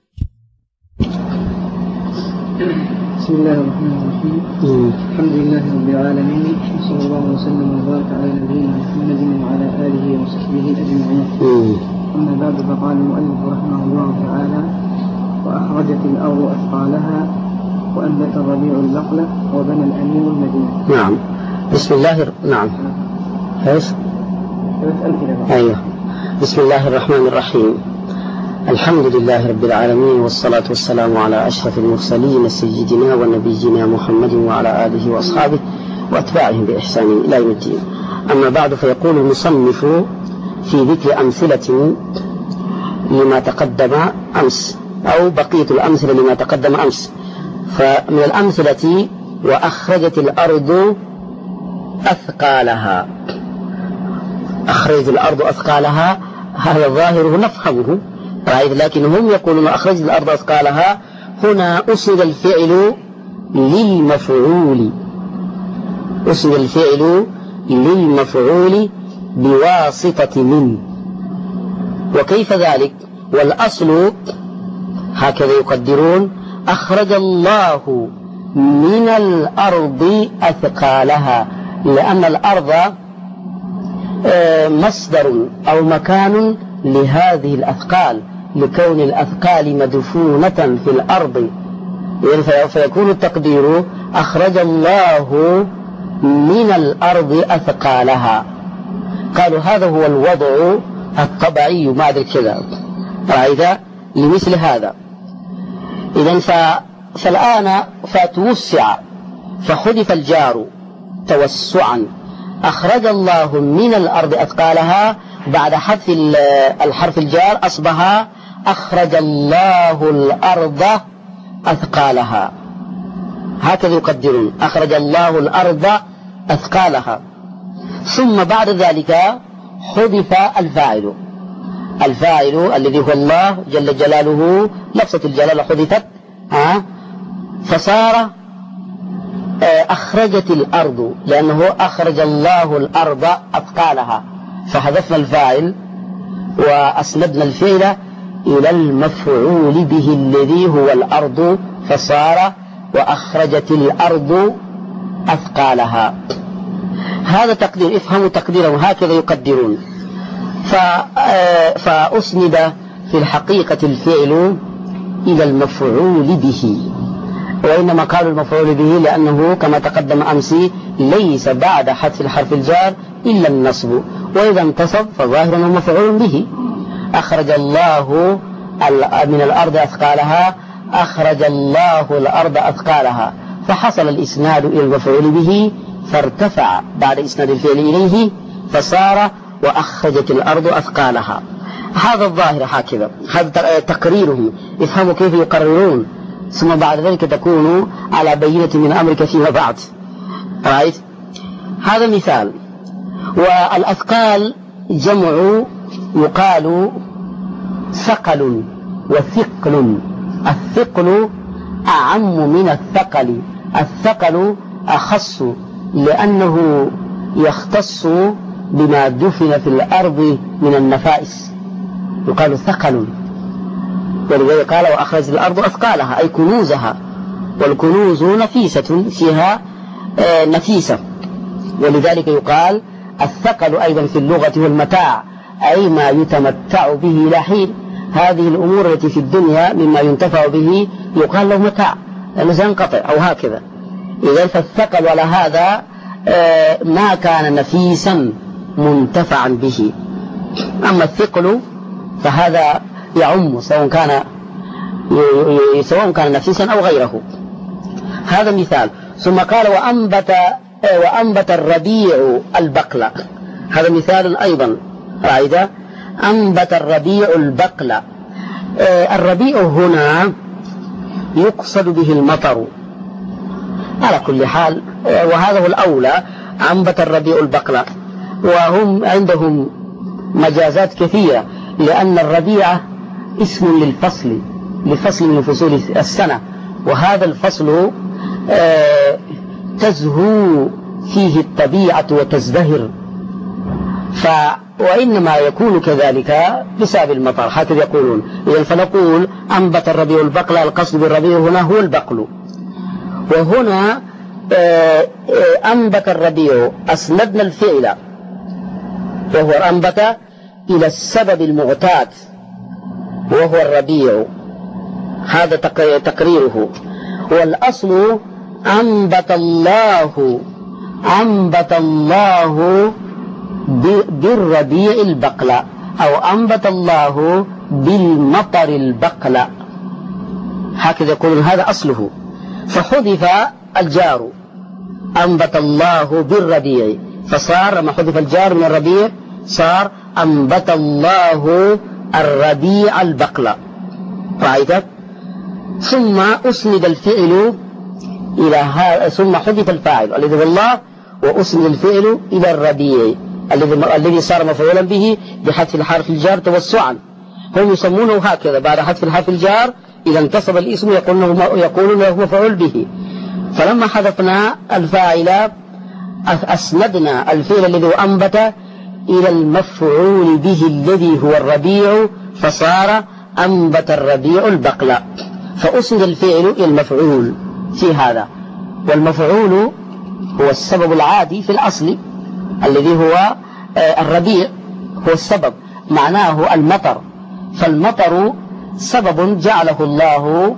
بسم الله الرحمن الرحيم. الحمد لله رب العالمين، وصلى الله وسلم وبارك على نبينا محمد وعلى آله وصحبه أجمعين. أما بعد، فقال المؤلف رحمه الله تعالى: وأخرجت الأرض أثقالها وأنبت الربيع البقل وبنى الأمير المدينة. نعم. بسم الله. نعم ايش؟ أيوه. بسم الله الرحمن الرحيم. الحمد لله رب العالمين، والصلاة والسلام على أشرف المرسلين سيدنا ونبينا محمد وعلى آله وأصحابه وأتباعهم بإحسان إلى يوم الدين. أما بعد، فيقول المصنف في ذكر أمثلة لما تقدم أمس أو بقية الأمثلة لما تقدم أمس. فمن الأمثلة وأخرجت الأرض أثقالها. أخرجت الأرض أثقالها، هذا الظاهر نفهمه، لكن هم يقولون أخرجت الأرض أثقالها، هنا أسند الفعل للمفعول، أسند الفعل للمفعول بواسطة من. وكيف ذلك؟ والأصل هكذا يقدرون: أخرج الله من الأرض أثقالها، لأن الأرض مصدر أو مكان لهذه الأثقال، لكون الأثقال مدفونة في الأرض، فيكون التقدير أخرج الله من الأرض أثقالها. قالوا هذا هو الوضع الطبيعي ما أدري كذا، رأيت لمثل هذا. إذن فالآن فتوسع فحذف الجار توسعا، أخرج الله من الأرض أثقالها، بعد حذف الحرف الجار أصبح أخرج الله الأرض أثقالها. هكذا يقدرون: أخرج الله الأرض أثقالها. ثم بعد ذلك حذف الفاعل، الفاعل الذي هو الله جل جلاله، لفظة الجلالة حذفت، ها فصار أخرجت الأرض، لأنه أخرج الله الأرض أثقالها، فحذفنا الفاعل وأسندنا الفعل إلى المفعول به الذي هو الأرض، فصار وأخرجت الأرض أثقالها. هذا تقدير، افهموا تقديرهم، هكذا يقدرون. فأسند في الحقيقة الفعل إلى المفعول به، وإنما قالوا المفعول به لأنه كما تقدم أمس ليس بعد حذف الحرف الجار إلا النصب، وإذا انتصب فظاهرا مفعول به. أخرج الله من الأرض أثقالها، أخرج الله الأرض أثقالها، فحصل الإسناد إلى المفعول به فارتفع بعد إسناد الفعل إليه فصار وأخرجت الأرض أثقالها. هذا الظاهر هكذا، هذا تقريرهم، افهموا كيف يقررون، ثم بعد ذلك تكونوا على بينة من أمرك فيما بعد. رأيت؟ هذا مثال. والأثقال جمع يقال ثقل وثقل، الثقل أعم من الثقل، الثقل أخص لأنه يختص بما دفن في الأرض من النفائس، يقال ثقل. ولذلك قال وأخرج الأرض أثقالها أي كنوزها، والكنوز نفيسة فيها آه نفيسة، ولذلك يقال الثقل أيضا في اللغة والمتاع أي ما يتمتع به إلى حين. هذه الأمور التي في الدنيا مما ينتفع به يقال له متاع لأنه سينقطع أو هكذا. إذن فالثقل على هذا آه ما كان نفيسا منتفعا به. أما الثقل فهذا يعم سواء كان سواء كان نفيسا أو غيره. هذا مثال. ثم قال وأنبت وأنبت الربيع البقل، هذا مثال أيضا. رأيت؟ أنبت الربيع البقل. الربيع هنا يقصد به المطر على كل حال، وهذا هو الأولى. أنبت الربيع البقل، وهم عندهم مجازات كثيرة، لأن الربيع اسم للفصل، لفصل من فصول السنة، وهذا الفصل آه تزهو فيه الطبيعة وتزدهر، ف وإنما يكون كذلك بسبب المطر، هكذا يقولون. إذن فنقول أنبت الربيع البقل، القصد بالربيع هنا هو البقل. وهنا آه آه أنبت الربيع أسندنا الفعل وهو أنبت إلى السبب المعتاد وهو الربيع، هذا تقريره. والأصل أنبت الله، أنبت الله بالربيع البقل، أو أنبت الله بالمطر البقل، هكذا يقولون، هذا أصله. فحذف الجار، أنبت الله بالربيع، فصار لما حذف الجار من الربيع صار أنبت الله الربيع البقل. رأيت؟ ثم أسند الفعل إلى هذا، ثم حذف الفاعل الذي هو الله، وأسند الفعل إلى الربيع الذي الذي صار مفعولا به بحذف الحرف الجار توسعا. هم يسمونه هكذا، بعد حذف الحرف الجار إذا انتصب الاسم يقولون له مفعول به. فلما حذفنا الفاعل أسندنا الفعل الذي هو أنبت إلى المفعول به الذي هو الربيع، فصار أنبت الربيع البقل، فأسند الفعل إلى المفعول في هذا. والمفعول هو السبب العادي في الأصل الذي هو الربيع، هو السبب، معناه المطر. فالمطر سبب جعله الله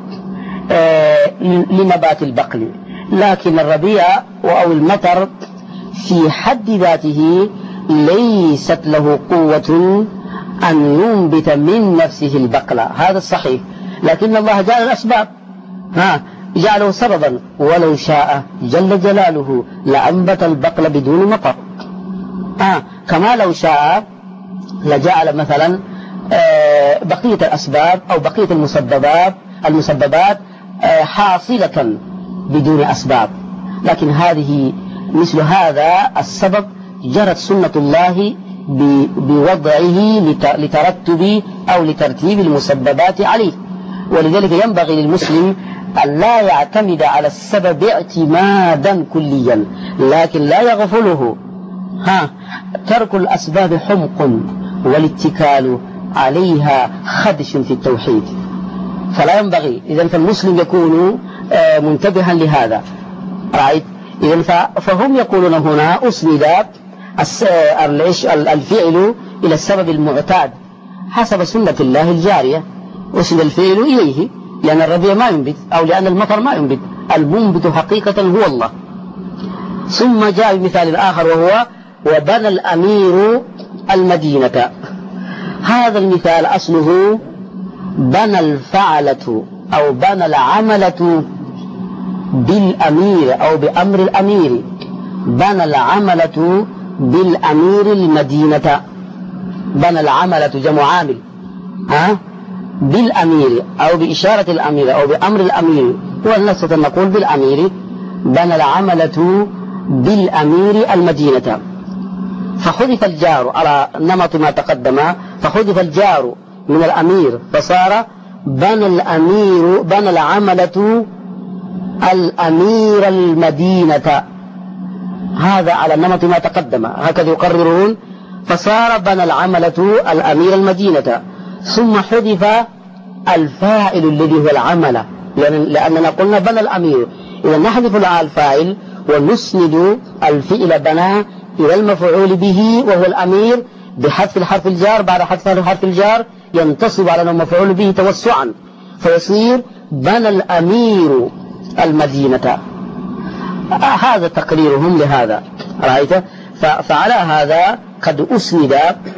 لنبات البقل، لكن الربيع أو المطر في حد ذاته ليست له قوة أن ينبت من نفسه البقل، هذا الصحيح. لكن الله جعل الأسباب، ها جعله سببا، ولو شاء جل جلاله لأنبت البقل بدون مطر. آه كما لو شاء لجعل مثلا آه بقية الأسباب أو بقية المسببات المسببات آه حاصلة بدون أسباب. لكن هذه مثل هذا السبب جرت سنة الله بوضعه لترتب أو لترتيب المسببات عليه. ولذلك ينبغي للمسلم أن لا يعتمد على السبب اعتمادا كليا، لكن لا يغفله. ها ترك الأسباب حمق، والاتكال عليها خدش في التوحيد، فلا ينبغي. إذن فالمسلم يكون منتبها لهذا. رأيت؟ إذن فهم يقولون هنا أسند الفعل إلى السبب المعتاد حسب سنة الله الجارية، أسند الفعل إليه لأن الربيع ما ينبت أو لأن المطر ما ينبت، المنبت حقيقة هو الله. ثم جاء بمثال آخر وهو وبنى الأمير المدينة. هذا المثال أصله بنى الفعلة أو بنى العملة بالأمير أو بأمر الأمير، بنى العملة بالأمير المدينة، بنى العملة جمع عامل ها بالأمير أو بإشارة الأمير أو بأمر الأمير، والنسبة نقول بالأمير، بنى العملة بالأمير المدينة. فحذف الجار على نمط ما تقدم، فحذف الجار من الأمير فصار بنى الأمير بنى العملة الأمير المدينة، هذا على نمط ما تقدم، هكذا يقررون. فصار بنى العملة الأمير المدينة، ثم حذف الفاعل الذي هو العمل، لأننا قلنا بنى الأمير، إذا نحذف الفاعل ونسند الفعل بنى إلى المفعول به وهو الأمير بحذف الحرف الجار، بعد حذف الحرف الجار ينتصب على المفعول به توسعا، فيصير بنى الأمير المدينة. هذا تقريرهم لهذا، رأيت؟ فعلى هذا قد أسند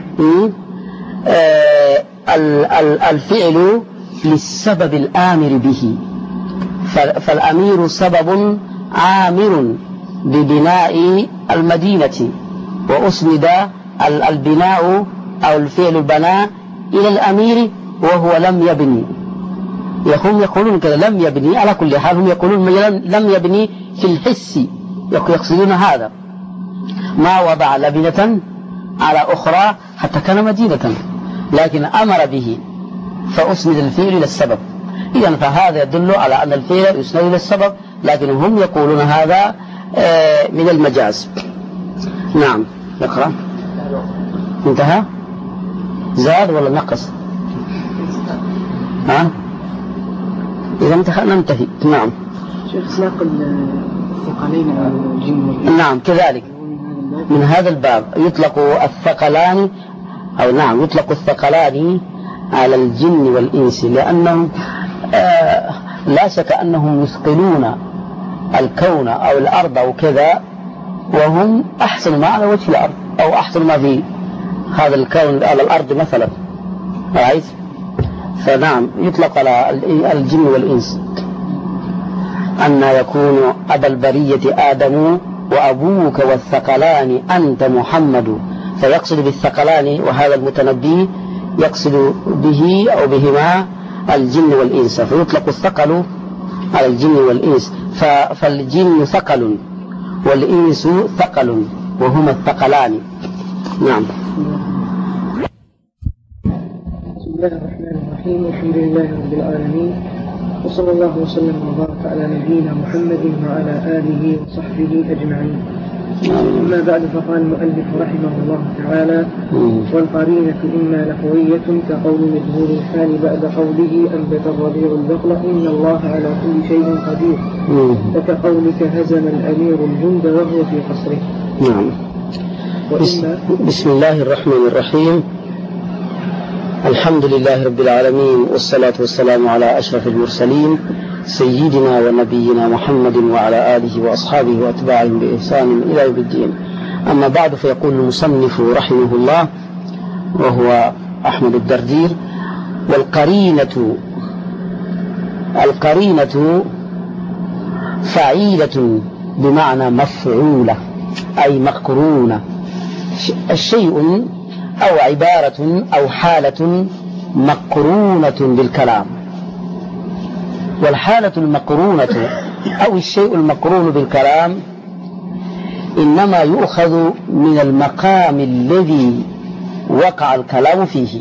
الفعل للسبب الآمر به، فالأمير سبب عامر ببناء المدينة، وأسند البناء أو الفعل البناء إلى الأمير وهو لم يبني. هم يقولون كذا لم يبني، على كل حال هم يقولون لم يبني في الحس، يقصدون هذا، ما وضع لبنة على أخرى حتى كان مدينة، لكن أمر به فأسند الفعل إلى السبب. إذن فهذا يدل على أن الفعل يسند إلى السبب، لكن هم يقولون هذا من المجاز. نعم، نقرأ. انتهى؟ زاد ولا نقص؟ ها؟ إذا انتهى ننتهي. نعم. شيخ سلاق الثقلين على الجن والإنس. نعم كذلك من هذا الباب يطلق الثقلان، أو نعم يطلق الثقلان على الجن والإنس، لأنهم آه لا شك أنهم يثقلون الكون أو الأرض أو كذا، وهم أحسن ما على وجه الأرض أو أحسن ما في هذا الكون على الأرض مثلا، رأيت؟ فنعم يطلق على الجن والإنس أن يكون أبا البرية آدم وأبوك والثقلان أنت محمد، فيقصد بالثقلان وهذا المتنبي يقصد به أو بهما الجن والإنس، فيطلق الثقل على الجن والإنس، فالجن ثقل والإنس ثقل وهما الثقلان. نعم. بسم الله الرحمن الرحيم، الحمد لله رب العالمين، وصلى الله وسلم وبارك على نبينا محمد وعلى آله وصحبه أجمعين. أما بعد، فقال المؤلف رحمه الله تعالى: والقرينة إما لفظية كقول مجهول الحال بعد قوله أنبت الربيع البقل إن الله على كل شيء قدير، فكقولك هزم الأمير الجند وهو في قصره. نعم. بسم الله الرحمن الرحيم، الحمد لله رب العالمين، والصلاة والسلام على أشرف المرسلين سيدنا ونبينا محمد وعلى آله وأصحابه وأتباعهم بإحسان إلى يوم الدين. أما بعد، فيقول المصنف رحمه الله وهو أحمد الدردير: والقرينة القرينة فعيلة بمعنى مفعولة أي مقرونة، الشيء أو عبارة أو حالة مقرونة بالكلام. والحالة المقرونة أو الشيء المقرون بالكلام إنما يؤخذ من المقام الذي وقع الكلام فيه،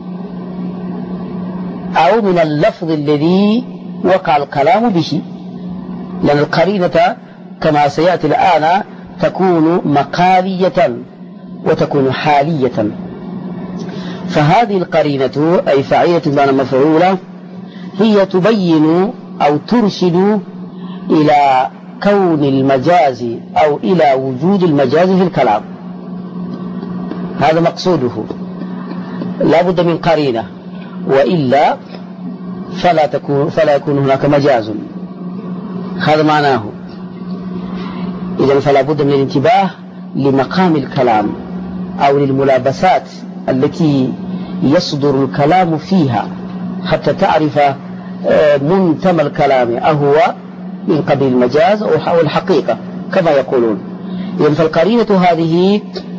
أو من اللفظ الذي وقع الكلام به، لأن القرينة كما سيأتي الآن تكون مقالية وتكون حالية. فهذه القرينة أي فعيلة بمعنى مفعولة هي تبين أو ترشد إلى كون المجاز أو إلى وجود المجاز في الكلام، هذا مقصوده، لا بد من قرينة، وإلا فلا تكون فلا يكون هناك مجاز. هذا معناه. إذن فلا بد من الانتباه لمقام الكلام أو للملابسات التي يصدر الكلام فيها حتى تعرف منتمى الكلام أهو من قبيل المجاز أو الحقيقة كما يقولون. إذن فالقرينة هذه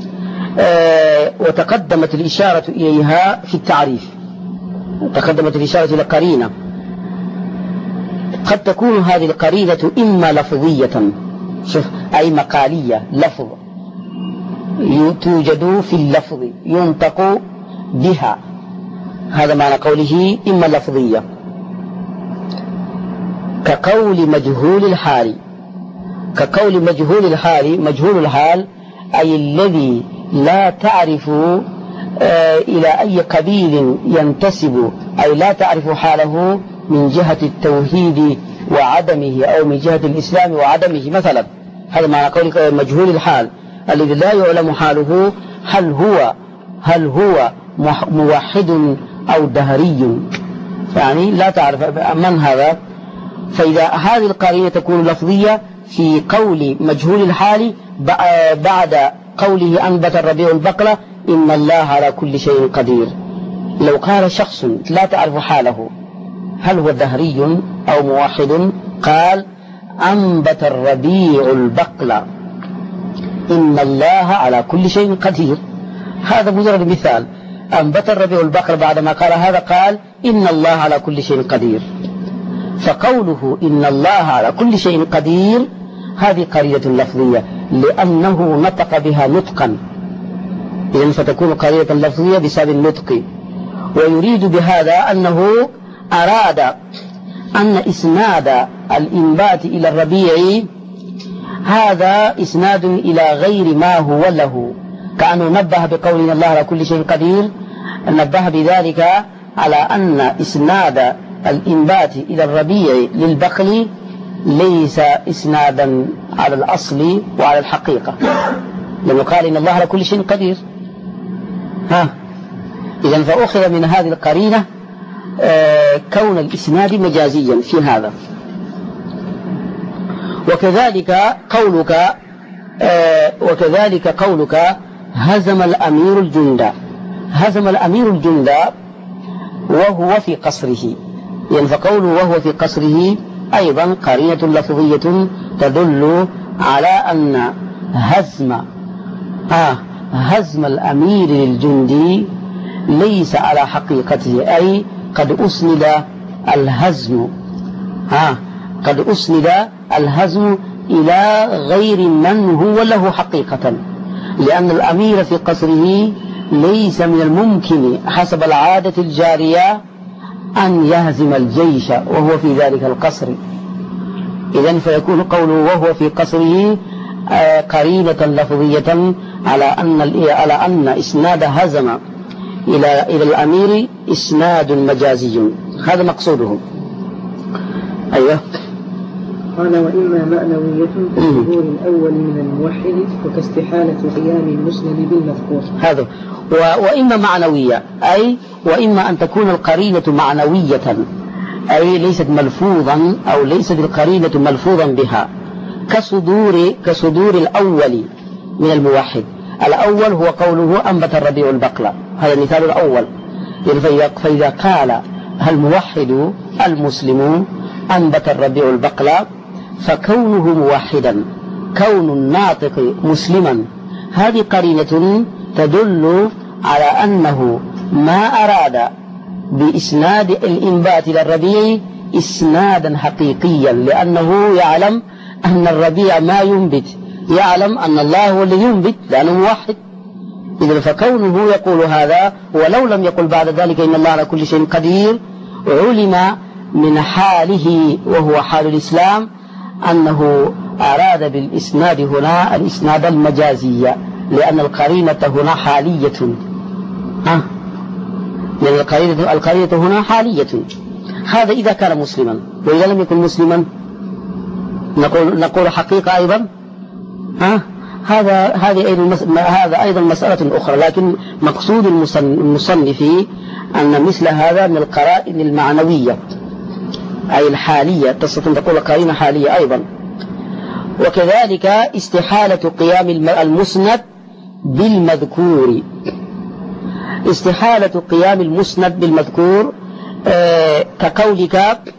وتقدمت الإشارة إليها في التعريف، تقدمت الإشارة إلى قرينة. قد تكون هذه القرينة إما لفظية أي مقالية، لفظ توجد في اللفظ ينطق بها، هذا معنى قوله إما لفظية، كقول مجهول الحال. كقول مجهول الحال، مجهول الحال أي الذي لا تعرف آه إلى أي قبيل ينتسب، أي لا تعرف حاله من جهة التوحيد وعدمه أو من جهة الإسلام وعدمه مثلا. هذا معنى قولك مجهول الحال الذي لا يعلم حاله، هل هو هل هو موحد أو دهري، يعني لا تعرف من هذا. فإذا هذه القرينة تكون لفظية في قول مجهول الحال بعد قوله أنبت الربيع البقلة إن الله على كل شيء قدير. لو قال شخص لا تعرف حاله هل هو دهري أو موحد، قال أنبت الربيع البقلة إن الله على كل شيء قدير، هذا مجرد مثال. أنبت الربيع البقلة بعدما قال هذا قال إن الله على كل شيء قدير. فقوله إن الله على كل شيء قدير هذه قرينة لفظية لأنه نطق بها نطقا، إذن فتكون قرينة لفظية بسبب النطق. ويريد بهذا أنه أراد أن إسناد الإنبات إلى الربيع هذا إسناد إلى غير ما هو له، كأنه نبه بقول إن الله على كل شيء قدير، نبه بذلك على أن إسناد الإنبات إلى الربيع للبقل ليس إسنادا على الأصل وعلى الحقيقة، لأنه قال إن الله على كل شيء قدير. ها إذن فأخذ من هذه القرينة آه كون الإسناد مجازيا في هذا. وكذلك قولك آه وكذلك قولك هزم الأمير الجند، هزم الأمير الجند وهو في قصره، يعني فقوله وهو في قصره أيضا قرينة لفظية تدل على أن هزم آه هزم الأمير للجندي ليس على حقيقته، أي قد أسند الهزم آه قد أسند الهزم إلى غير من هو له حقيقة، لأن الأمير في قصره ليس من الممكن حسب العادة الجارية أن يهزم الجيش وهو في ذلك القصر. إذن فيكون قوله وهو في قصره قرينة لفظية على أن على أن إسناد هزم إلى إلى الأمير إسناد مجازي، هذا مقصوده. أيوه. قال وإما معنوية كالظهور الأول من الموحد وكاستحالة قيام المسلم بالمذكور. هذا وإما معنوية أي وإما أن تكون القرينة معنوية أي ليست ملفوظا أو ليست القرينة ملفوظا بها، كصدور كصدور الأول من الموحد. الأول هو قوله أنبت الربيع البقلة، هذا المثال الأول. فإذا قال الموحد المسلم أنبت الربيع البقلة فكونه موحدا، كون الناطق مسلما، هذه قرينة تدل على أنه ما أراد بإسناد الإنبات إلى الربيع إسنادا حقيقيا، لأنه يعلم أن الربيع ما ينبت، يعلم أن الله هو الذي ينبت لأنه موحد. إذن فكونه يقول هذا ولو لم يقل بعد ذلك إن الله على كل شيء قدير، علم من حاله وهو حال الإسلام أنه أراد بالإسناد هنا الإسناد المجازي، لأن القرينة هنا حالية. ها؟ لأن القرينة القرينة هنا حالية. هذا إذا كان مسلما، وإذا لم يكن مسلما نقول نقول حقيقة أيضا. ها؟ هذا هذه أيضا هذا أيضا مسألة أخرى، لكن مقصود المصنف أن مثل هذا من القرائن المعنوية أي الحالية، تستطيع أن تقول قرينة حالية أيضا. وكذلك استحالة قيام المسند بالمذكور، استحالة قيام المسند بالمذكور آه كقولك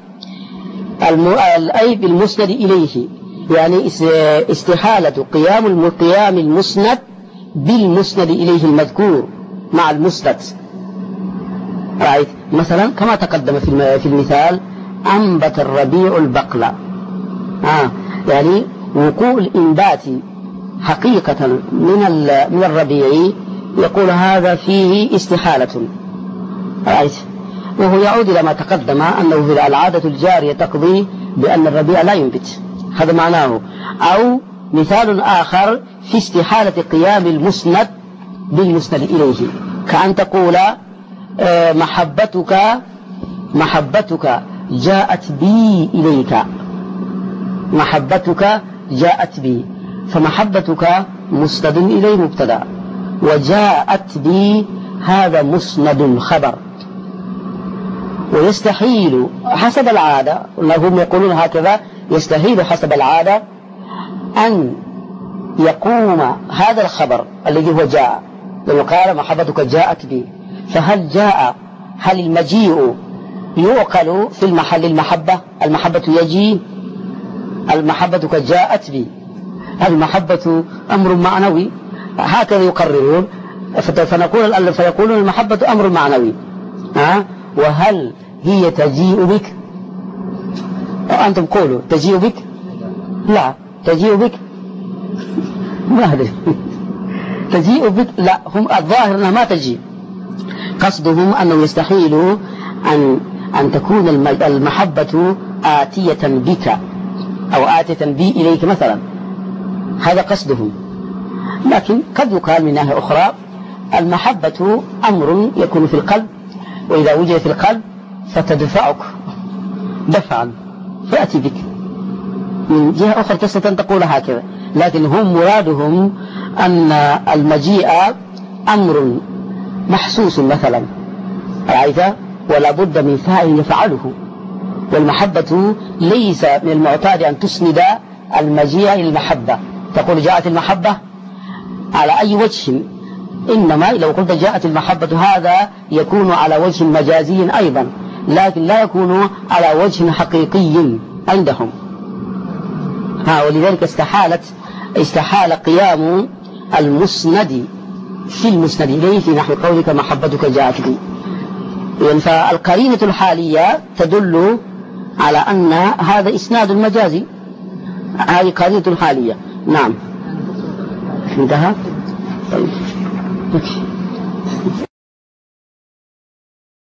أي بالمسند إليه، يعني استحالة قيام قيام المسند بالمسند إليه المذكور مع المسند. رأيت مثلا كما تقدم في المثال أنبت الربيع البقلة، آه يعني وقوع الإنبات حقيقة من من الربيع، يقول هذا فيه استحالة. رأيت، وهو يعود إلى ما تقدم أنه في العادة الجارية تقضي بأن الربيع لا ينبت، هذا معناه. أو مثال آخر في استحالة قيام المسند بالمسند إليه، كأن تقول محبتك محبتك جاءت بي إليك، محبتك جاءت بي، فمحبتك مسند إليه مبتدأ، وجاءت بي هذا مسند خبر. ويستحيل حسب العادة، هم يقولون هكذا، يستحيل حسب العادة أن يقوم هذا الخبر الذي هو جاء، لأنه قال محبتك جاءت بي، فهل جاء، هل المجيء يعقل في المحل المحبة؟ المحبة يجي، المحبتك جاءت بي، المحبة أمر معنوي، هكذا يقررون. فنقول فيقولون المحبة أمر معنوي، ها؟ وهل هي تجيء بك؟ أنتم قولوا تجيء بك؟ لا، تجيء بك ما أدري تجيء بك لا، هم الظاهر أنها ما تجيء. قصدهم أنه يستحيل أن أن تكون المحبة آتية بك أو آتية بي إليك مثلا، هذا قصدهم. لكن قد يقال من ناحية أخرى المحبة أمر يكون في القلب، وإذا وجد في القلب فتدفعك دفعا فأتي بك. من جهة أخرى تستطيع أن تقول هكذا، لكن هم مرادهم أن المجيء أمر محسوس مثلا، رأيت، ولا بد من فاعل يفعله. والمحبة ليس من المعتاد أن تسند المجيء إلى المحبة، تقول جاءت المحبة على أي وجه، إنما لو قلت جاءت المحبة هذا يكون على وجه مجازي أيضا، لكن لا يكون على وجه حقيقي عندهم. ها، ولذلك استحالت استحال قيام المسند في المسند إليه في نحو قولك محبتك جاءت بي. فالقرينة الحالية تدل على أن هذا إسناد مجازي، هذه قرينة الحالية. نعم، انتهى. طيب.